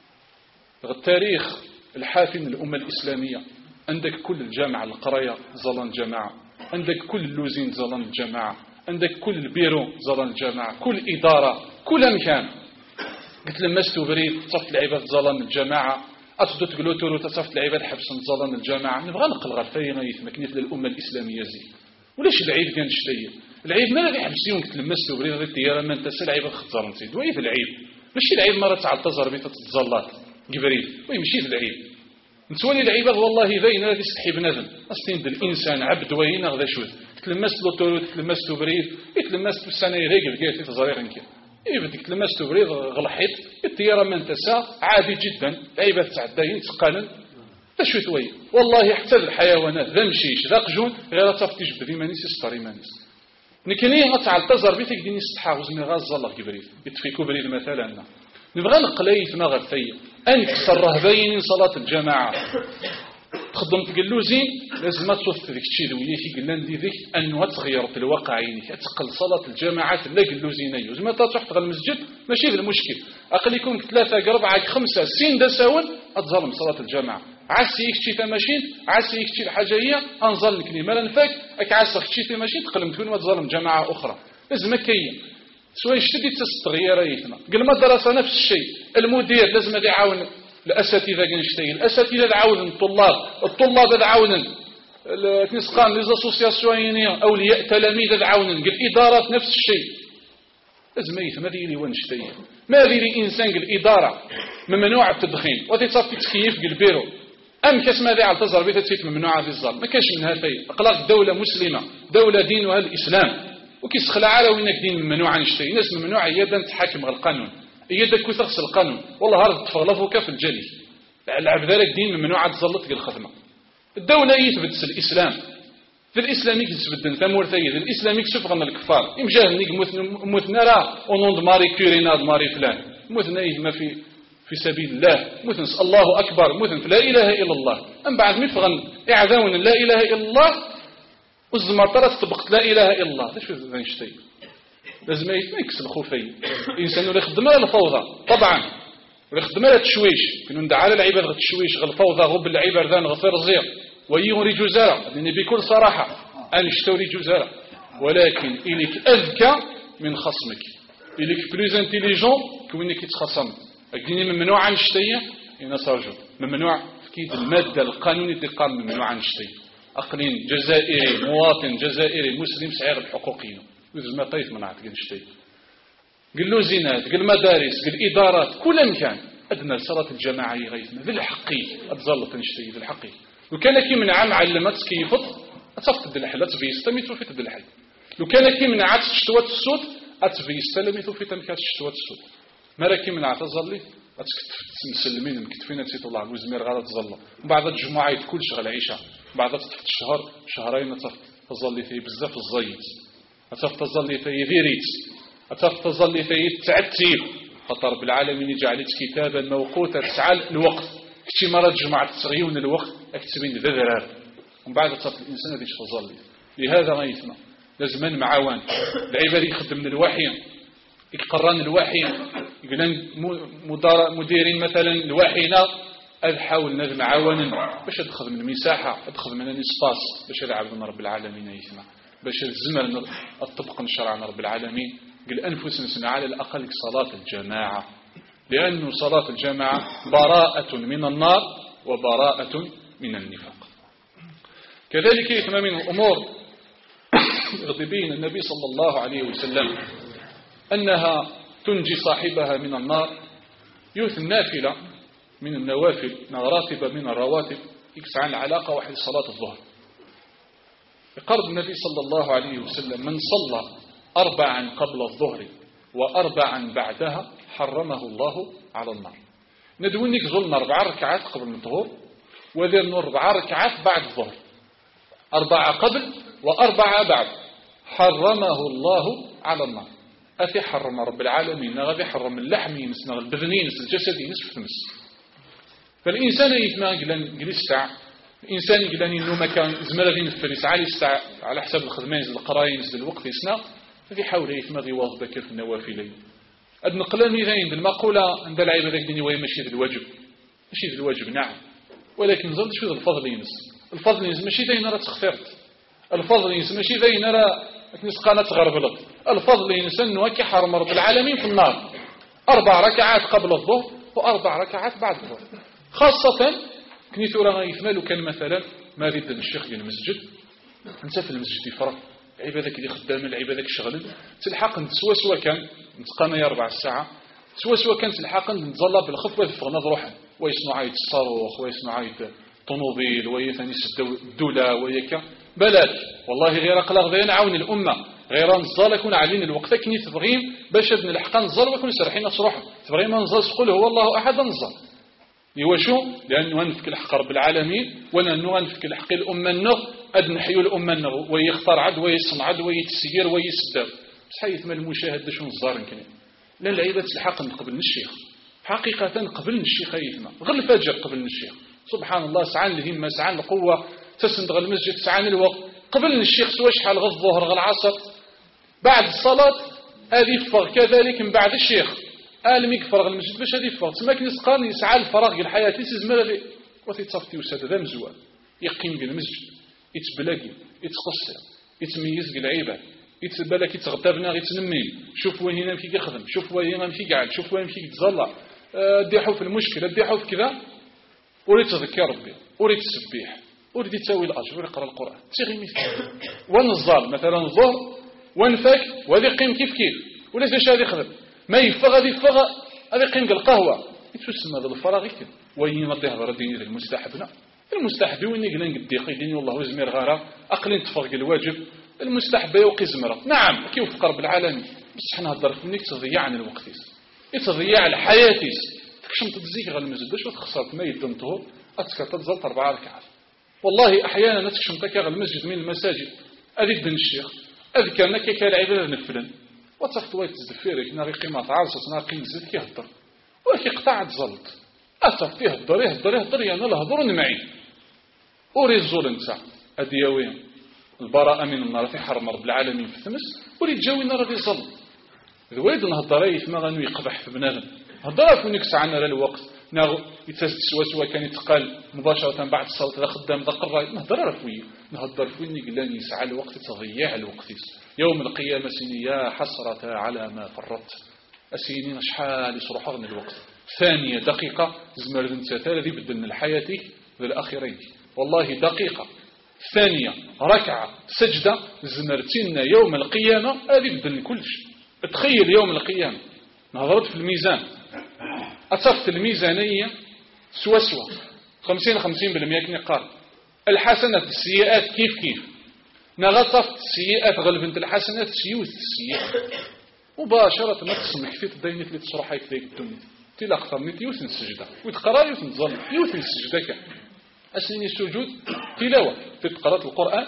التاريخ الحافم الأمة الإسلامية. عندك كل الجامعة القراية ظلان جماعة، عندك كل اللوزين ظلان الجماعة، عندك كل البيرو ظلان الجماعة، كل إدارة كل مكان. قلت لما استوبريد تصفت العباد ظلام الجماعة، أتصدو تقولوا تورو تصفت العباد حبسا ظلام الجماعة. نبغى نقل غرفية ما يتمكنيت للأمة الإسلامية زي ولاش العيب كان شتية العيب ما لا يحبسيون. قلت لما استوبريد غير الديارة ما انت سل عباد خطزار نسيد وإيه العيب ماشي العيب مرة تعتذر بيتا تتزلات جبريل وإيه ماشي العيب نتولي العباد والله باين هذا يستحي بنادم أستند الإنسان عبد وين غدا شوذ تلمست لوتورو تلمست بريد تلمست بالسنة يغيق بقيت تزرير نكي إيه بدك تلمست بريد غلحيت الطيارة من تسا عادي جدا العباد تعداين تقالن تشوي توي والله حتى الحيوانات ذا مشيش ذا قجون غير تفتيش بذي مانيس يستري مانيس نكني غتعتذر بيتك ديني استحا وزمي غاز الله كبريد يتفيكو بريد مثلا نبغى نقليت ما غرفية أن تكسر باين صلاة الجماعة تخدم تقلوزين لازم تصف ذيك الشيء وياك قلنا ندي ذيك أنه تغير في الواقع عينك تقل صلاة الجماعات لا قلوزيني وزما تروح المسجد ماشي في المشكل أقل يكون ثلاثة أربعة خمسة سين دساون أتظلم صلاة الجماعة عسي يكشي تماشين عسي يكشي الحاجية أنظل لك ما لنفاك أك عسي يكشي تماشين تقلم تكون وتظلم جماعة أخرى لازم كي سواء اشتدي تستغير ايتنا قل ما درس نفس الشيء المدير لازم يعاون الاساتذه كنشتي الاساتذه يعاون الطلاب الطلاب يعاون النسقان لي زاسوسياسيون اولياء تلاميذ يعاون قل ادارات نفس الشيء لازم يفهم هذه اللي ونشتي ما ديري انسان قل اداره ممنوع التدخين وتصفي تكييف قل بيرو ام كاسما ذي على تزر بيت تسيت ممنوعه في الظل ما كاش منها في اقلاق دوله مسلمه دوله دينها الاسلام وكيسخلع على وينك دين ممنوع نشتي ناس ممنوع يدا تحاكم القانون يدا كو تغسل القانون والله هارد تفغلفوك في الجلي العب ذلك دين ممنوع تزلط الخدمه الدوله يثبت الاسلام في الاسلامي كتثبت ثمور ثيد الاسلامي كسفغن الكفار يمجاه نيك مثنى راه اونوند ماري كوريناد ماري فلان مثنى ما في في سبيل الله مثل الله اكبر مثل لا اله الا الله ام بعد مفغن اعذاون لا اله الا الله والزمطرة تطبقت لا إله إلا الله ليش ذا نشتي لازم يتمكس الخوفي الإنسان اللي يخدم على الفوضى طبعا اللي يخدم على التشويش كنا ندعى على العباد غير التشويش غير الفوضى غب العباد ذان غفير زير ويوري جزارة لأن بكل صراحة أنا اشتوري جزارة ولكن إليك أذكى من خصمك إليك بلوز انتيليجون كوينك يتخصم أكديني ممنوع عن الشتية إنا سارجو ممنوع في المادة القانونية تقام ممنوع عن الشتية أقليم جزائري مواطن جزائري مسلم صغير الحقوقيين وإذا ما طيف منعت قل شتي قل له زينات قل مدارس قل إدارات كل مكان أدنى صلاة الجماعة يغيثنا ذي الحقي أتظلت نشتي ذي الحقي لو كان كي من عام علمت كيفط أتصفت الدلحل أتفيستا ميتو في الدلحل لو كان كي من عاد شتوات السود أتفيستا لميتو في تمكات شتوات السود ما راكي من عاد تظلي مسلمين مكتفين تسيت الله وزمير غادا تظل بعض الجمعات كل شغل عيشة بعض تفت شهر شهرين تظل في بزاف الزيت أتفت تظل في ذيريت أتفت تظل في تعتيب خطر بالعالمين جعلت كتابا موقوتا تسعى الوقت كتي مرة جمعة تسغيون الوقت اكتبين ذذرار ومن بعد تفت الإنسان هذيش تظل لهذا ما يثنى لازم معاوان العباد يخدم من الوحي يقرن الوحي يقولون مديرين مثلا الوحينا أحاول نذ معاونا باش أدخل من المساحة أدخل من الإسباس باش ألعب رب العالمين يسمع باش الزمر الطبق نشرع رب العالمين قل أنفسنا على الأقل صلاة الجماعة لأن صلاة الجماعة براءة من النار وبراءة من النفاق كذلك يثنى من الأمور غضبين النبي صلى الله عليه وسلم أنها تنجي صاحبها من النار يوث النافلة من النوافل راتبة من الرواتب يكسعان العلاقة واحد صلاة الظهر. يقرب النبي صلى الله عليه وسلم من صلى أربعا قبل الظهر وأربعا بعدها حرمه الله على النار. ندونيك ظلنا أربع ركعات قبل الظهر وذرنا أربع ركعات بعد الظهر، أربعة قبل وأربعة بعد، حرمه الله على النار. أفي حرم رب العالمين غادي حرم اللحم ينس نغ البدن ينس الجسد ينس في تمس. فالإنسان يتما قلن قليس ساعة، الإنسان قلن إنه ما كان زمرة غير نفرس عالي الساعة على حساب الخدمة ينزل القراية ينزل الوقت يسنا، ففي حاول يتما غيواظب كيف النوافلين. أد نقلاني ذاين المقولة عند العبادة ديني وهي ماشي ذي الواجب، ماشي ذي الواجب نعم، ولكن ظلت شو الفضل ينس، الفضل ينس ماشي ذاين راه تخفرت، الفضل ينس ماشي ذاين راه نسقانة تغربلت، الفضل ينس أنه كي حرم رب العالمين في النار أربع ركعات قبل الظهر وأربع ركعات بعد الظهر. خاصة كنيتو راه يثمالو كان مثلا ما ريد الشيخ ديال المسجد انت في المسجد يفرق عبادك اللي خدام العبادك شغل تلحق سوا سوا كان نتقانا أربع ساعة سوا سوا كان تلحق نتظلى بالخطوة فغنا روحه ويسمع عيد الصاروخ ويسمع عيد طوموبيل ويثاني الدولة وياك بلاش والله غير قلق غير نعاون الأمة غير نزال يكون علينا الوقت كني تبغين باش نلحق نزال ويكون سرحين نصروح تبغي ما نزال تقول هو الله أحد نزال يوشو لأنه نفك الحق رب العالمين ونحن نفك الحق الأمة النغ أد نحيو الأمة النغ ويختار عد ويصنع عد ويتسير ويسدر بصحيح ما المشاهد شو نزار كني لأن العيبة الحق قبل الشيخ حقيقة قبل الشيخ أيثما غير الفجر قبل الشيخ سبحان الله سعان الهمة سعان القوة تسندغ المسجد سعان الوقت قبل الشيخ سوى شحال غير الظهر غير العصر بعد الصلاة هذه فغ كذلك من بعد الشيخ آلم يكفرغ المسجد باش هذه فغ تما كنسقان يسعى الفراغ ديال الحياة تيسزمر هذه وتيتصافتي وساد هذا مزوال يقيم ديال المسجد يتبلاقي يتقصر يتميز ديال العباد يتبلاك يتغدى بنا يتنمي شوف وين هنا مشي يخدم شوف وين هنا مشي قاعد شوف وين مشي يتزلى ديحو في المشكلة ديحو في كذا وريت تذكر ربي وريت تسبيح وريت تساوي الأجر وريت يقرأ القرآن تيغي مثل ونظال مثلا الظهر ونفك وهذه قيم كيف كيف ولا اش هذه يخدم ما يفغ هذه يفغ هذه قيم القهوة يتسمى هذا الفراغ كده وين غادي يهضر ديني المستحبنا المستحب وين يقلن قد يقيدين والله وزمير غارة أقلين تفرق الواجب المستحب يوقي زمرة نعم كيف قرب العالمين بس حنا هضر فينك تضيع عن الوقت يتضيع الحياة تكشم تتزيك غير المسجد باش وتخسرت ما يدن طهور أتكر تتزلت أربعة ركعات والله أحيانا تكشم تكاغ المسجد من المساجد أذيك بن الشيخ أذكر أنك كالعبادة نفلن وتخت ويت تزدفيرك ناري قيمة عارصة ناري قيمة زد كيهدر ولكن قطع تزلت أتخت يهدر يهدر يهدر يعني الهدر نمعي أوري الزول انسا أدياوين البراءة من النار في حرم رب العالمين في الثمس وريد جاوي النار في ظل ذويد نهضر يثما غنو يقبح في بنادم هضر فين يكسعنا للوقت ناغ يتسد سوا سوا كان يتقال مباشرة بعد الصلاة لا خدام ذا قراي نهضر فوي نهضر فين يقلان يسعى الوقت تضيع الوقت يوم القيامة سيني يا حسرة على ما فرطت أسيني شحال يصرح غن الوقت ثانية دقيقة زمر ذنسا ثالثي بدلنا الحياة للآخرين والله دقيقة ثانية ركعة سجدة زمرتنا يوم القيامة هذه بدلنا كل شيء تخيل يوم القيامة نهضرت في الميزان أتصفت الميزانية سوا سوا خمسين خمسين بالمئة كني قال الحسنات السيئات كيف كيف نغطفت السيئات غلبنت الحسنات سيوث السيئات مباشرة ما تسمك في الدينة اللي تصرحها في ذيك الدنيا تلا أكثر من يوثن السجدة ويتقرأ يوثن الظلم يوثن السجدة كان أسنين السجود تلاوة في قراءة القرآن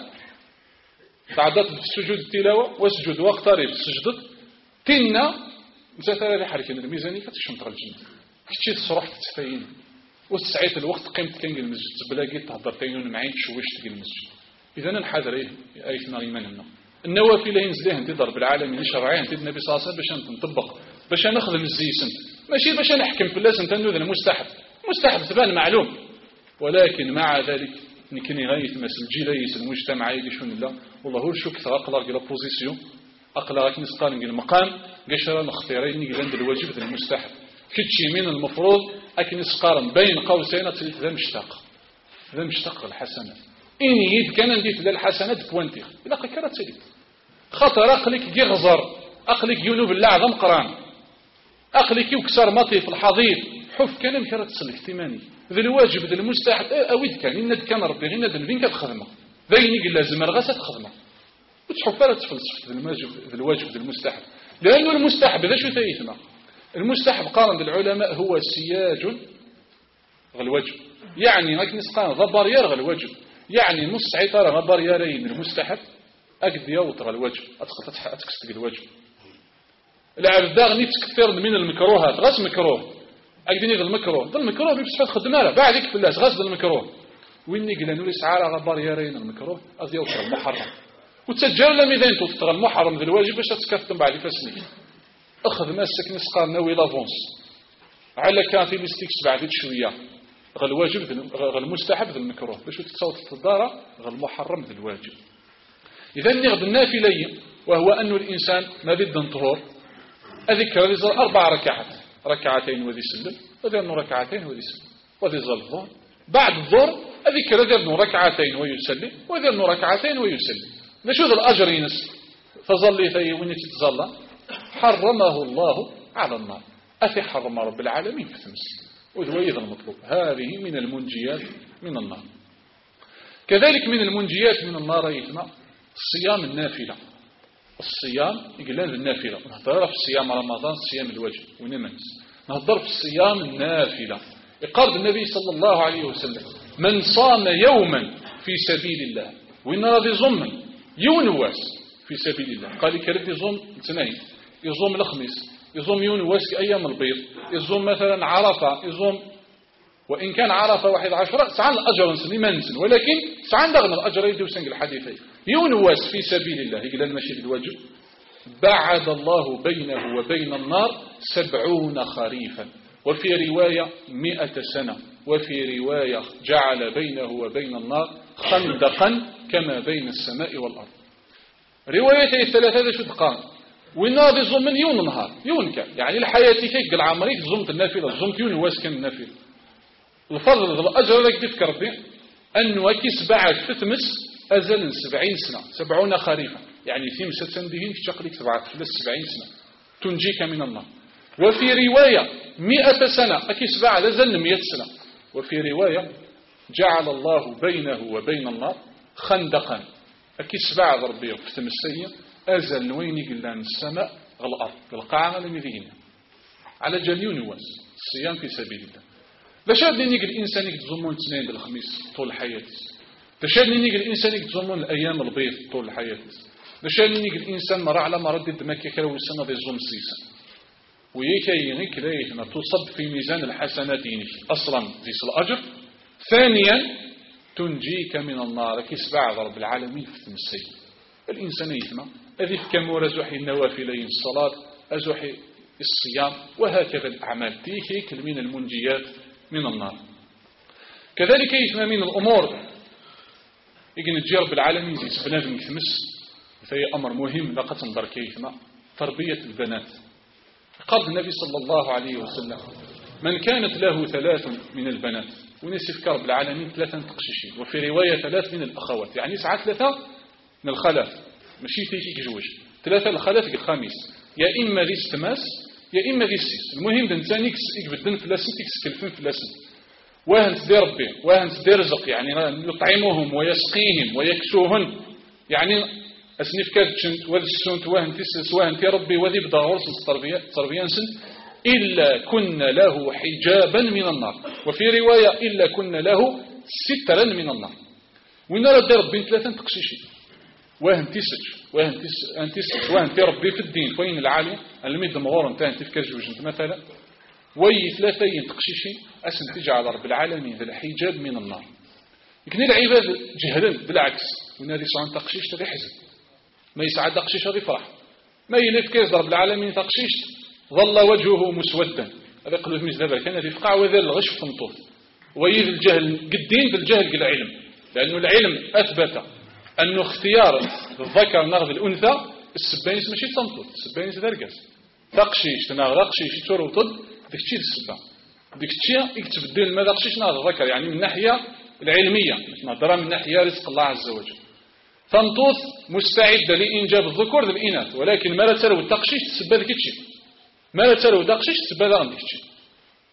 تعدت في السجود التلاوة واسجد واقترب السجدة تنا مثلا هذه حركة الميزانية كتشم تغل الجنة كتشي تصرح تتفاين وتسعيت الوقت قيمت كان المسجد بلاقي تهضر تاينون معين شويش تقل المسجد إذا نحاذر إيه أيثنا إيماننا النوافل ينزليه انت ضرب العالمين شرعيا انت النبي صلى الله عليه وسلم باش نطبق باش نخدم الزي سنت ماشي باش نحكم في اللازم تنوذ المستحب مستحب تبان معلوم ولكن مع ذلك نكني غاية مثل جيليس المجتمع يقشون الله والله هو شو كثر أقلق إلى بوزيسيون أقلق نسقال نقل المقام قشرا نختارين نقل عند الواجب ذا المستحب كتشي من المفروض أكن نسقارن بين قوسين تلت ذا مشتاق ذا مشتاق الحسنات إني يد كان نديت ذا الحسنات بوانتيخ إلا قكرة تلت خطر أقلك يغزر أقلك ينوب اللعظم قران أقلك يكسر مطي في الحضيض حف كان مكرة تصلك ثماني ذا الواجب ذا المستحب أويد كان إن كان ربي غير ندن فين كتخدمه ذاين يقول لازم رغسة تخدمه وتحف لا تفلسف ذا الواجب ذا الواجب ذا المستحب لأنه المستحب ذا شو ثيثنا المستحب قارن بالعلماء هو سياج غ الواجب يعني هاك نسقان ضبار يرغ الواجب يعني نص عطارة غبار يارين المستحب أقد يوطر الواجب أدخل أتكستق الواجب العبداغ نيت كثير من المكروهات غاز مكروه أقدني ذا المكروه ذا المكروه بيبسفاد خدمة له بعدك في الله غاز ذا المكروه ويني قلنا نولي سعارة غبار يارين المكروه أذ يوطر المحرم وتسجل لم إذن تطغى المحرم ذا الواجب باش تتكثم بعد فاسني أخذ ماسك نسقان نوي لافونس على كان في مستيكس بعد شوية غا الواجب غا المستحب ذا المكروه باش تتصوت الدارة غا المحرم ذا الواجب إذا نغد النافلي وهو أن الإنسان ما بد انطهور أذكر ذي أربع ركعات ركعتين وذي سلم وذي أنه ركعتين وذي سلم وذي ظل الظهر بعد الظهر أذكر ذي أنه ركعتين ويسلم وذي أنه ركعتين ويسلم لشو ذا الأجر ينس فظل ثي وني تتظل حرمه الله على النار أثي حرم رب العالمين في تمس وذو أيضا المطلوب هذه من المنجيات من النار كذلك من المنجيات من النار يتنا الصيام النافلة الصيام يقلان النافلة نهضر في الصيام رمضان الصيام الواجب ونمنس نهضر في الصيام النافلة يقرد النبي صلى الله عليه وسلم من صام يوما في سبيل الله وإن راضي ظما يونواس في سبيل الله قال كرد يظم اثنين يظم الخميس يظم يونواس أيام البيض يظم مثلا عرفة يظم وإن كان عرفة واحد عشرة سعان الأجر سني منسن ولكن سعان دغنا الأجر يدو سنق الحديثين يونواس في سبيل الله يقول المشي الواجب بعد الله بينه وبين النار سبعون خريفا وفي رواية مئة سنة وفي رواية جعل بينه وبين النار خندقا كما بين السماء والأرض روايتي الثلاثة هذا شو تقام والناضي ظلم يون نهار يون كان يعني الحياة كيك العمريك ظلمت النافلة ظلمت يون واس كان النافلة الفضل الأجر لك تذكر به أنه كيس بعد فتمس أزل سبعين سنة سبعون خريفا يعني ثيم ستندهين في شقلك سبعة فلس سبعين سنة تنجيك من النار وفي رواية مئة سنة أكيس بعد أزل مئة سنة وفي رواية جعل الله بينه وبين النار خندقا أكيس بعد ربي فتم السيء أزل وين يقلان السماء غالأرض القاعة لم يذين على جليون واس الصيام في سبيل الله لشاد نيجي الإنسان يتزمون اثنين بالخميس طول حياته لشاد نيجي الإنسان يتزمون الأيام البيض طول حياته لشاد نيجي الإنسان مرة على مرة مكة كلا والسنة ذي الزم سيسا ويكي ينك ليه ما تصب في ميزان الحسنات ينك أصلا ذي الأجر ثانيا تنجيك من النار كيس بعد رب العالمين في السيء الإنسان يثنى أذي كمور أزوحي النوافلين الصلاة أزوحي الصيام وهكذا الأعمال تيكي من المنجيات من النار كذلك يثنى من الأمور يجي نجي رب العالمين زي سبنادم يثمس فهي أمر مهم لقد تنظر كيثنى تربية البنات قال النبي صلى الله عليه وسلم من كانت له ثلاث من البنات ونسف كرب العالمين ثلاثة تقشيشين وفي رواية ثلاث من الأخوات يعني ساعة ثلاثة من الخلاف ماشي تيجي جوج ثلاثة الخلاف الخامس يا إما ذي استماس يا إما ذي السيس المهم دنسان يكبدن في لاسن تكسكلفن في لاسن واهن تدير ربي واهن تدير رزق يعني يطعمهم ويسقيهم ويكسوهن يعني أسنف كادشنت وذي السنت واهن تسس واهن في ربي وذي بدا غرس التربية سن إلا كن له حجابا من النار وفي رواية إلا كن له سترا من النار ونرى دير ربي ثلاثة تقشيشين واهن تسج واهن تسج واهن تربي في الدين وين العالي الميد مغور انت انت في كجوج مثلا وي ثلاثه تقشيشين اسن تجعل رب العالمين ذا الحجاب من النار لكن العباد جهلا بالعكس ونادي صان تقشيش تغي حزن ما يسعد تقشيش هذا فرح ما يلف كيز رب العالمين تقشيش ظل وجهه مسودا هذا قلت مش دابا كان في فقع وذا الغش في الطول ويذ الجهل قدين بالجهل بالعلم لانه العلم اثبت أنه اختيار الذكر نغذ الأنثى السبانيس ماشي تنطط السبانيس درقس تقشيش تنغ تقشيش تور وطد ديك تشي السبان ديك تشي يكتبدل ما تقشيش نغذ الذكر يعني من الناحية العلمية نهضر من الناحية رزق الله عز وجل تنطط مستعدة لإنجاب الذكور للإناث ولكن ما لا تلو التقشيش تسبى ذيك تشي ما لا تلو التقشيش تسبى ذا غنديك تشي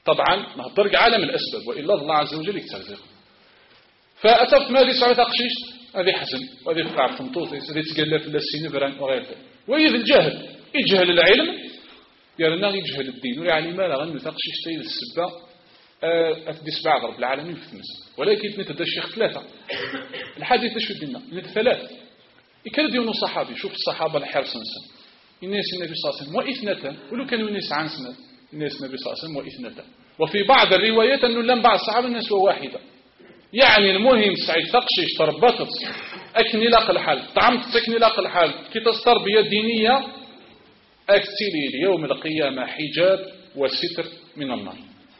طبعا نهضر عالم الأسباب وإلا الله عز وجل يترزق. فأتفت ما هذه سعودة تقشيش هذه حسن وهذه فقع فنطوطيس هذه تقلى في السينبران وغير ذلك. وإذا الجهل يجهل العلم يرنا يجهل الدين ويعني ما لغن تقشيش تيد السبة أتدي سبع ضرب العالمين في التمس. ولكن نتدى الشيخ ثلاثة الحديث شو دينا نت ثلاث يكاد يونو صحابي شوف الصحابة الحرص نسا الناس النبي صلى الله عليه وسلم وإثنتان ولو كانوا الناس عن سنة الناس النبي صلى الله عليه وسلم وإثنتان. وفي بعض الروايات أنه لم بعض الصحابة الناس واحدة. يعني المهم سعيد تقشيش تربطت أكني لاق الحال طعمت تكني لاق الحال كي تربية دينية أكتلي ليوم القيامة حجاب وستر من النار.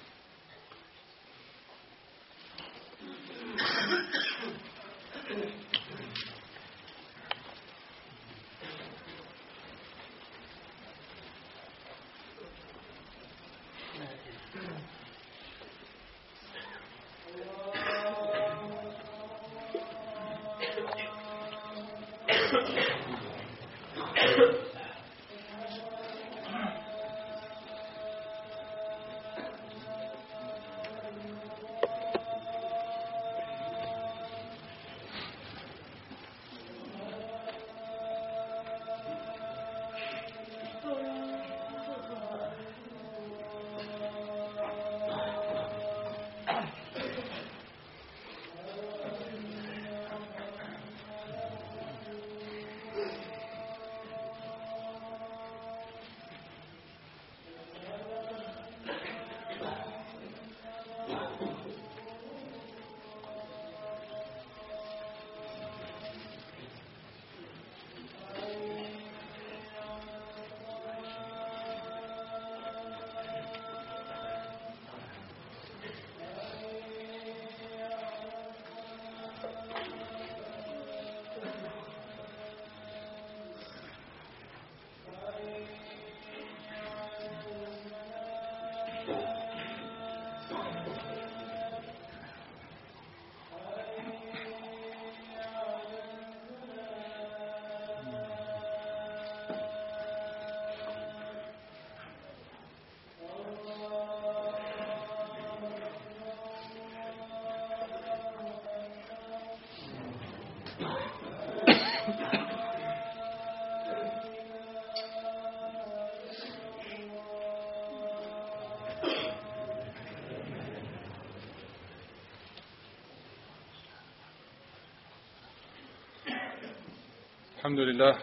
الحمد لله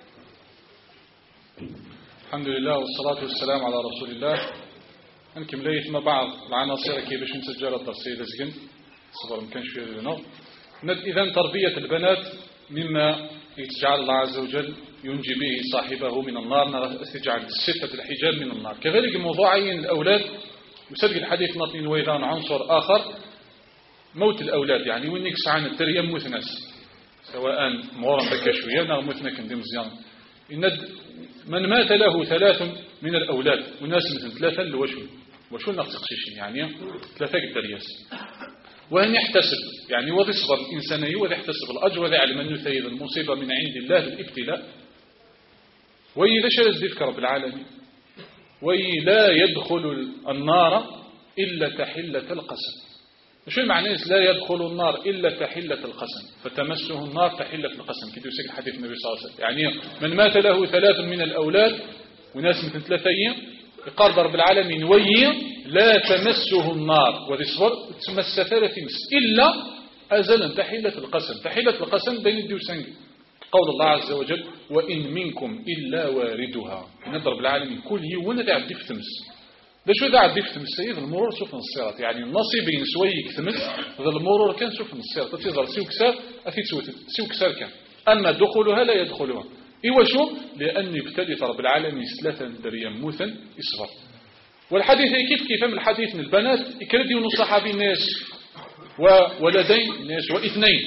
الحمد لله والصلاة والسلام على رسول الله. أنكم ليت ما بعض العناصر كي باش نسجل الدرسي لزقن صبر ما كانش فيه لنا. إذن تربية البنات مما يتجعل الله عز وجل ينجي به صاحبه من النار تجعل ستة الحجاب من النار. كذلك موضوعين الأولاد وسبق الحديث نطين ويذان عنصر آخر موت الأولاد يعني وين يكسعان التريم موت ناس سواء مورا بكا شوية نغمتنا كندي مزيان. إن من مات له ثلاث من الأولاد والناس مثل ثلاثة لوشو وشو نقصقشين يعني ثلاثة قدرياس وأن يحتسب يعني وذي صبر الإنساني وذي يحتسب الأجر وذي علم أن يثير المصيبة من عند الله الابتلاء. وإذا شرز ذلك رب العالمين ولا يدخل النار إلا تحلة القسم. شو معنى لا يدخل النار إلا تحلة القسم فتمسه النار تحلة القسم كده يسجل حديث النبي صلى الله عليه وسلم. يعني من مات له ثلاث من الأولاد وناس مثل ثلاثين يقال رب العالمين وي لا تمسه النار وذي صبر تمس ثلاث مس إلا أزلا تحلة القسم. تحلة القسم بين الدي وسنج قول الله عز وجل وإن منكم إلا واردها نضرب العالمين كل يوم ندعب دي في تمس ده شو ده عدي في تمسيه المرور شوف الصراط يعني النصيب ينسوي يكتمل هذا المرور كان شوف الصراط تظهر سيو كسار أفيد سيو كسار كان أما دخولها لا يدخلها إيوه شو لأن يبتدي رب العالمين ثلاثا دريا موثا إصغر. والحديث كيف كيف من الحديث من البنات يكردي ونصحابي الناس وولدين الناس واثنين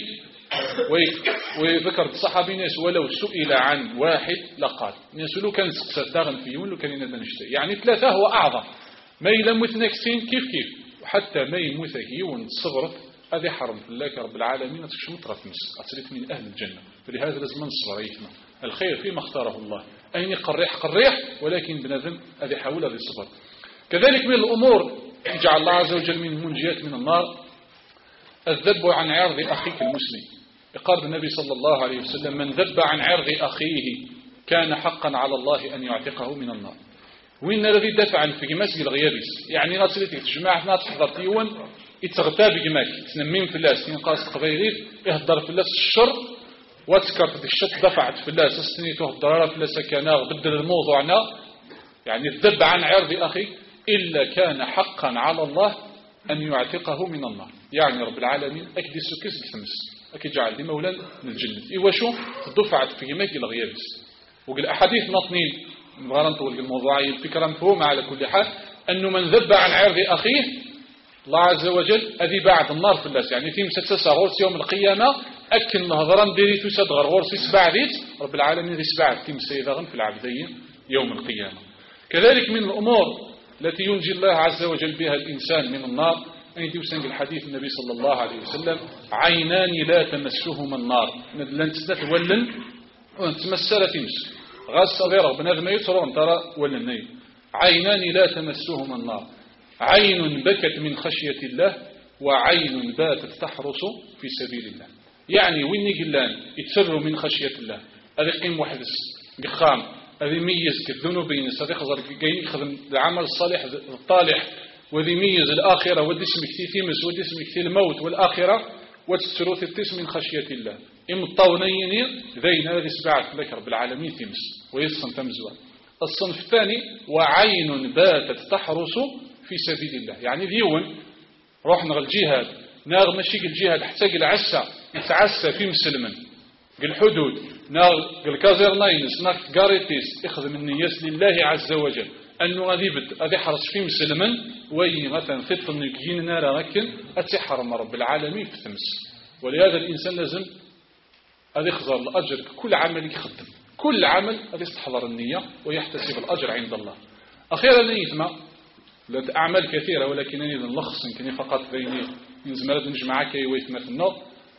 وذكر الصحابي ناس ولو سئل عن واحد لقال ناس لو كان ستاغن فيه ولو كان ينادى نشتري يعني ثلاثة هو أعظم ما يلمث نكسين كيف كيف وحتى ما يموت هيون صغرت هذه حرم في الله رب العالمين تشمت رتمس أصلت من أهل الجنة. فلهذا لازم نصبر أيتنا الخير فيما اختاره الله أين قريح قريح ولكن بنذم هذه حاول هذه الصبر. كذلك من الأمور جعل الله عز وجل من المنجيات من النار الذب عن عرض أخيك المسلم. يقال النبي صلى الله عليه وسلم: من ذب عن عرض أخيه كان حقا على الله أن يعتقه من النار. وين الذي دافع عن فيماس الغيابيس يعني غاسلتي تجمع ناس تحضر تيون يتغتى بجماك تنمين في اللاس ينقاس قبيليت يهدر في اللاس الشر واتكرت الشط دفعت في اللاس السنيته الضرارة في اللاس كان بدل الموضوعنا يعني الذب عن عرض أخي إلا كان حقا على الله أن يعتقه من النار. يعني رب العالمين أكدي سكس الثمس أكيد جعل دي مولا من الجنة. إيوا شو دفعت في جماك الغيابيس وقال أحاديث نطنين مغارنت والموضوعي الفكرة مفهومة على كل حال أنه من ذب عن عرض أخيه الله عز وجل أذي بعد النار في اللاس يعني في مسدسة غورس يوم القيامة أكن نهضران ديري تسد غر غورس يسبع ديت رب العالمين يسبع في مسيدغن في العبدين يوم القيامة. كذلك من الأمور التي ينجي الله عز وجل بها الإنسان من النار أن يدوسن الحديث النبي صلى الله عليه وسلم: عينان لا تمسهما النار لن تتولن وتمسر تمس غاز صغيرة بنادم يترون ترى ولا النيل. عينان لا تمسهما النار عين بكت من خشية الله وعين باتت تحرس في سبيل الله. يعني وين يقلان يتسروا من خشية الله هذا قيم وحدس بخام هذا يميز كالذنوبين هذا يخزر يخدم العمل الصالح الطالح وذي يميز الآخرة ودي اسمك تيمس ودي اسمك تي الموت والآخرة وتسروا تتس من خشية الله إم الطاونين ذين هذا سبعت لك رب العالمين تمس ويصن تمزوا. الصنف الثاني وعين باتت تحرس في سبيل الله يعني ديون روحنا الجهاد ناغ ماشي الجهاد حتى العسى يتعسى في مسلمن الحدود ناغ الكازرناينس ناغ قاريتيس اخذ من نياس لله عز وجل أنه غادي بد غادي يحرص في مسلمن وي مثلا خط النيكين نار لكن أتحرم رب العالمين في تمس. ولهذا الإنسان لازم هذا يخزر الأجر كل عمل يخدم كل عمل هذا يستحضر النية ويحتسب الأجر عند الله. أخيرا نيثما لات أعمال كثيرة ولكنني نلخص يمكن فقط بيني من زمالات نجمع كي ويثما في النار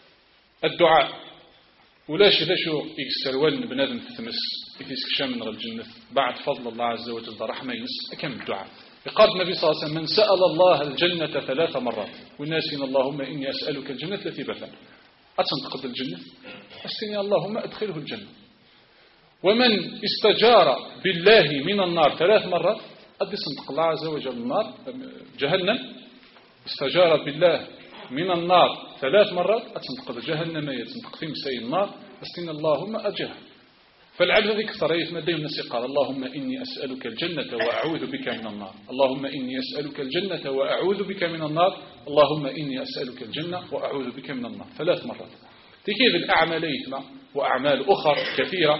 الدعاء ولاش لا شو يكسروان بنادم في تمس يكسكشام من الجنة بعد فضل الله عز وجل رحمة ينس كم الدعاء. يقال النبي صلى الله عليه وسلم: من سأل الله الجنة ثلاث مرات والناس اللهم إني أسألك الجنة التي بثل أتنتقد الجنة أستني اللهم أدخله الجنة. ومن استجار بالله من النار ثلاث مرات قد يصنطق الله عز وجل النار جهنم استجار بالله من النار ثلاث مرات أتنتقد جهنم يتنتق في مساء النار أستني اللهم أجه. فالعبد ذي كثر يتمدى الناس قال: اللهم إني أسألك الجنة وأعوذ بك من النار اللهم إني أسألك الجنة وأعوذ بك من النار اللهم إني أسألك الجنة وأعوذ بك من النار ثلاث مرات. تكيد الأعمال يتمع وأعمال أخرى كثيرة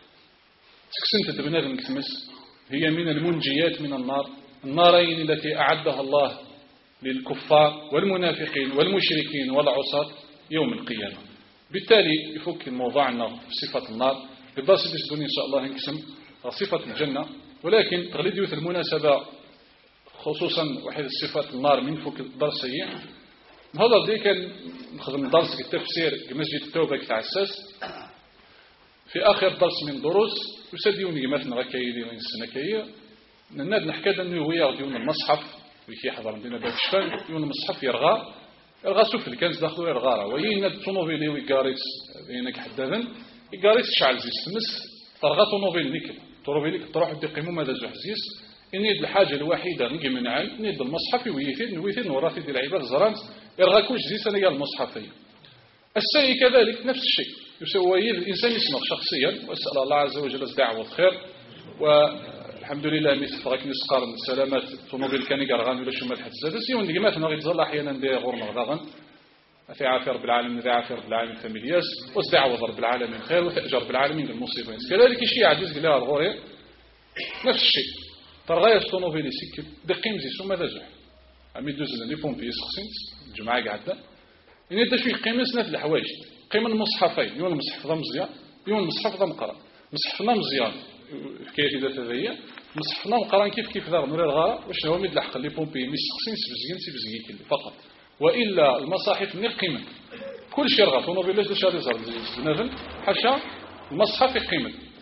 سكسنت بنادم كتمس هي من المنجيات من النار النارين التي أعدها الله للكفار والمنافقين والمشركين والعصاة يوم القيامة. بالتالي يفك موضوعنا في صفة النار بالدرس بيسدوني إن شاء الله نقسم صفة الجنة ولكن تغليد يوث المناسبة خصوصا واحد صفات النار من فوق الدرسية هذا دي كان نخدم درس التفسير مسجد التوبة كتعساس في آخر درس من دروس يسديوني مثلا غكايدي من السنة كي نناد نحكي أنه هو يغديون المصحف ويكي حضر عندنا باب الشفان يون المصحف يرغى يرغى سوف الكنز داخلو يرغى ويين الطونوبيلي ويقاريس بينك حدادا يقاريس شعل زيس تمس ترغى طونوبيل نيكل طونوبيلك تروح دقيمو ماذا زحزيس إني الحاجة الوحيدة نجي من عين نيد المصحف ويثيد نويثيد نوراتي دي العباد زرانت يرغى كوش زيس أنا قال المصحفية. السيء كذلك نفس الشيء يسوي الإنسان يسمع شخصيا وأسأل الله عز وجل الدعوة الخير والحمد لله مثل فغاك نسقار السلامات طونوبيل كان يقرغان ولا شو ما تحت الزادس يون دي مثلا غير تظل أحيانا دي غور مغضاغن في عافية رب العالمين ذي عافية رب العالمين فاميلياس وسدعوة رب العالمين خير وتأجر رب العالمين المصيبين كذلك الشيء عزيز قلها الغوري نفس الشيء ترغاية طونوبيل يسكت دقيم زي سو ماذا زح عمي دوزنا لي بومبي يسخسنت الجماعة قاعدة إن يدى شوي قيمة سنة الحوايج قيمة المصحفين يون المصحف ذا مزيان يون المصحف ذا مقرأ مصحفنا مزيان في كيف ذا ثذية مصحفنا مقرأ كيف كيف ذا نور الغاء واش هو ميد لحق لي بومبي يسخسن سبزيان سبزيان كله فقط وإلا المصاحف من قيمة كل شيء رغى طونوبيل لاش شاري زار بنادم حاشا المصحف قيمة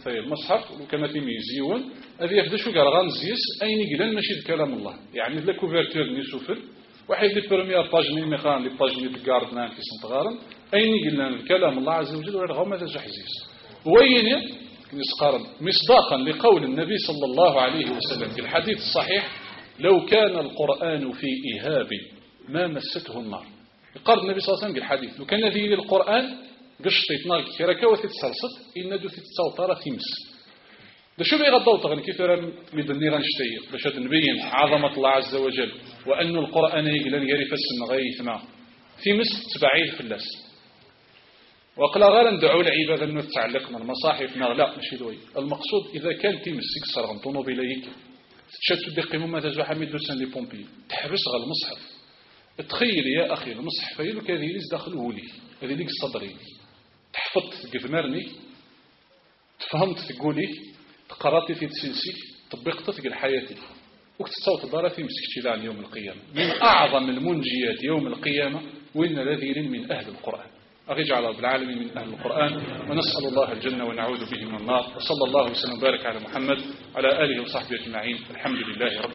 في المصحف وكما في ميزيون هذه يفدا شو قال غامزيس أين يقلن ماشي كلام الله يعني لا كوفرتور ني سوفر واحد لي بروميير باج ني ميخان لي باج ني دكارد نان كي سنتغارن أين يقلن كلام الله عز وجل ولا غوما ذا جحزيس وين نسقارن مصداقا لقول النبي صلى الله عليه وسلم في الحديث الصحيح لو كان القرآن في إهاب ما مسته النار قال النبي صلى الله عليه وسلم الحديث لو كان ذي القرآن قشطيت نار كيركا وتتسلسط إن دو تتصوتر تيمس ده شو بيغا الضوط غن كيف رم مدني غنشتي باش نبين عظمة الله عز وجل وأن القرآن يقلن يري فسن غيثنا في مس تبعيد في اللاس وقال غير ندعو العباد أنه تعلقنا المصاحف لا ماشي دوي المقصود إذا كان تيمس يكسر غنطونو بلايك تشاتو دقي مما تزو حميد دوسان لي بومبي تحبس غا المصحف تخيل يا أخي المصحف فايلو كذي ليس داخله لي هذه ليك صدري تحفظت قدمرني تفهمت تقولي تقرأتي في تسلسي طبقت تقل حياتي وقت تصوت دارتي مسكتي لعن يوم القيامة من أعظم المنجيات يوم القيامة وإن الذين من أهل القرآن أرجع رب العالمين من أهل القرآن ونسأل الله الجنة ونعوذ به من النار وصلى الله وسلم وبارك على محمد على آله وصحبه أجمعين الحمد لله رب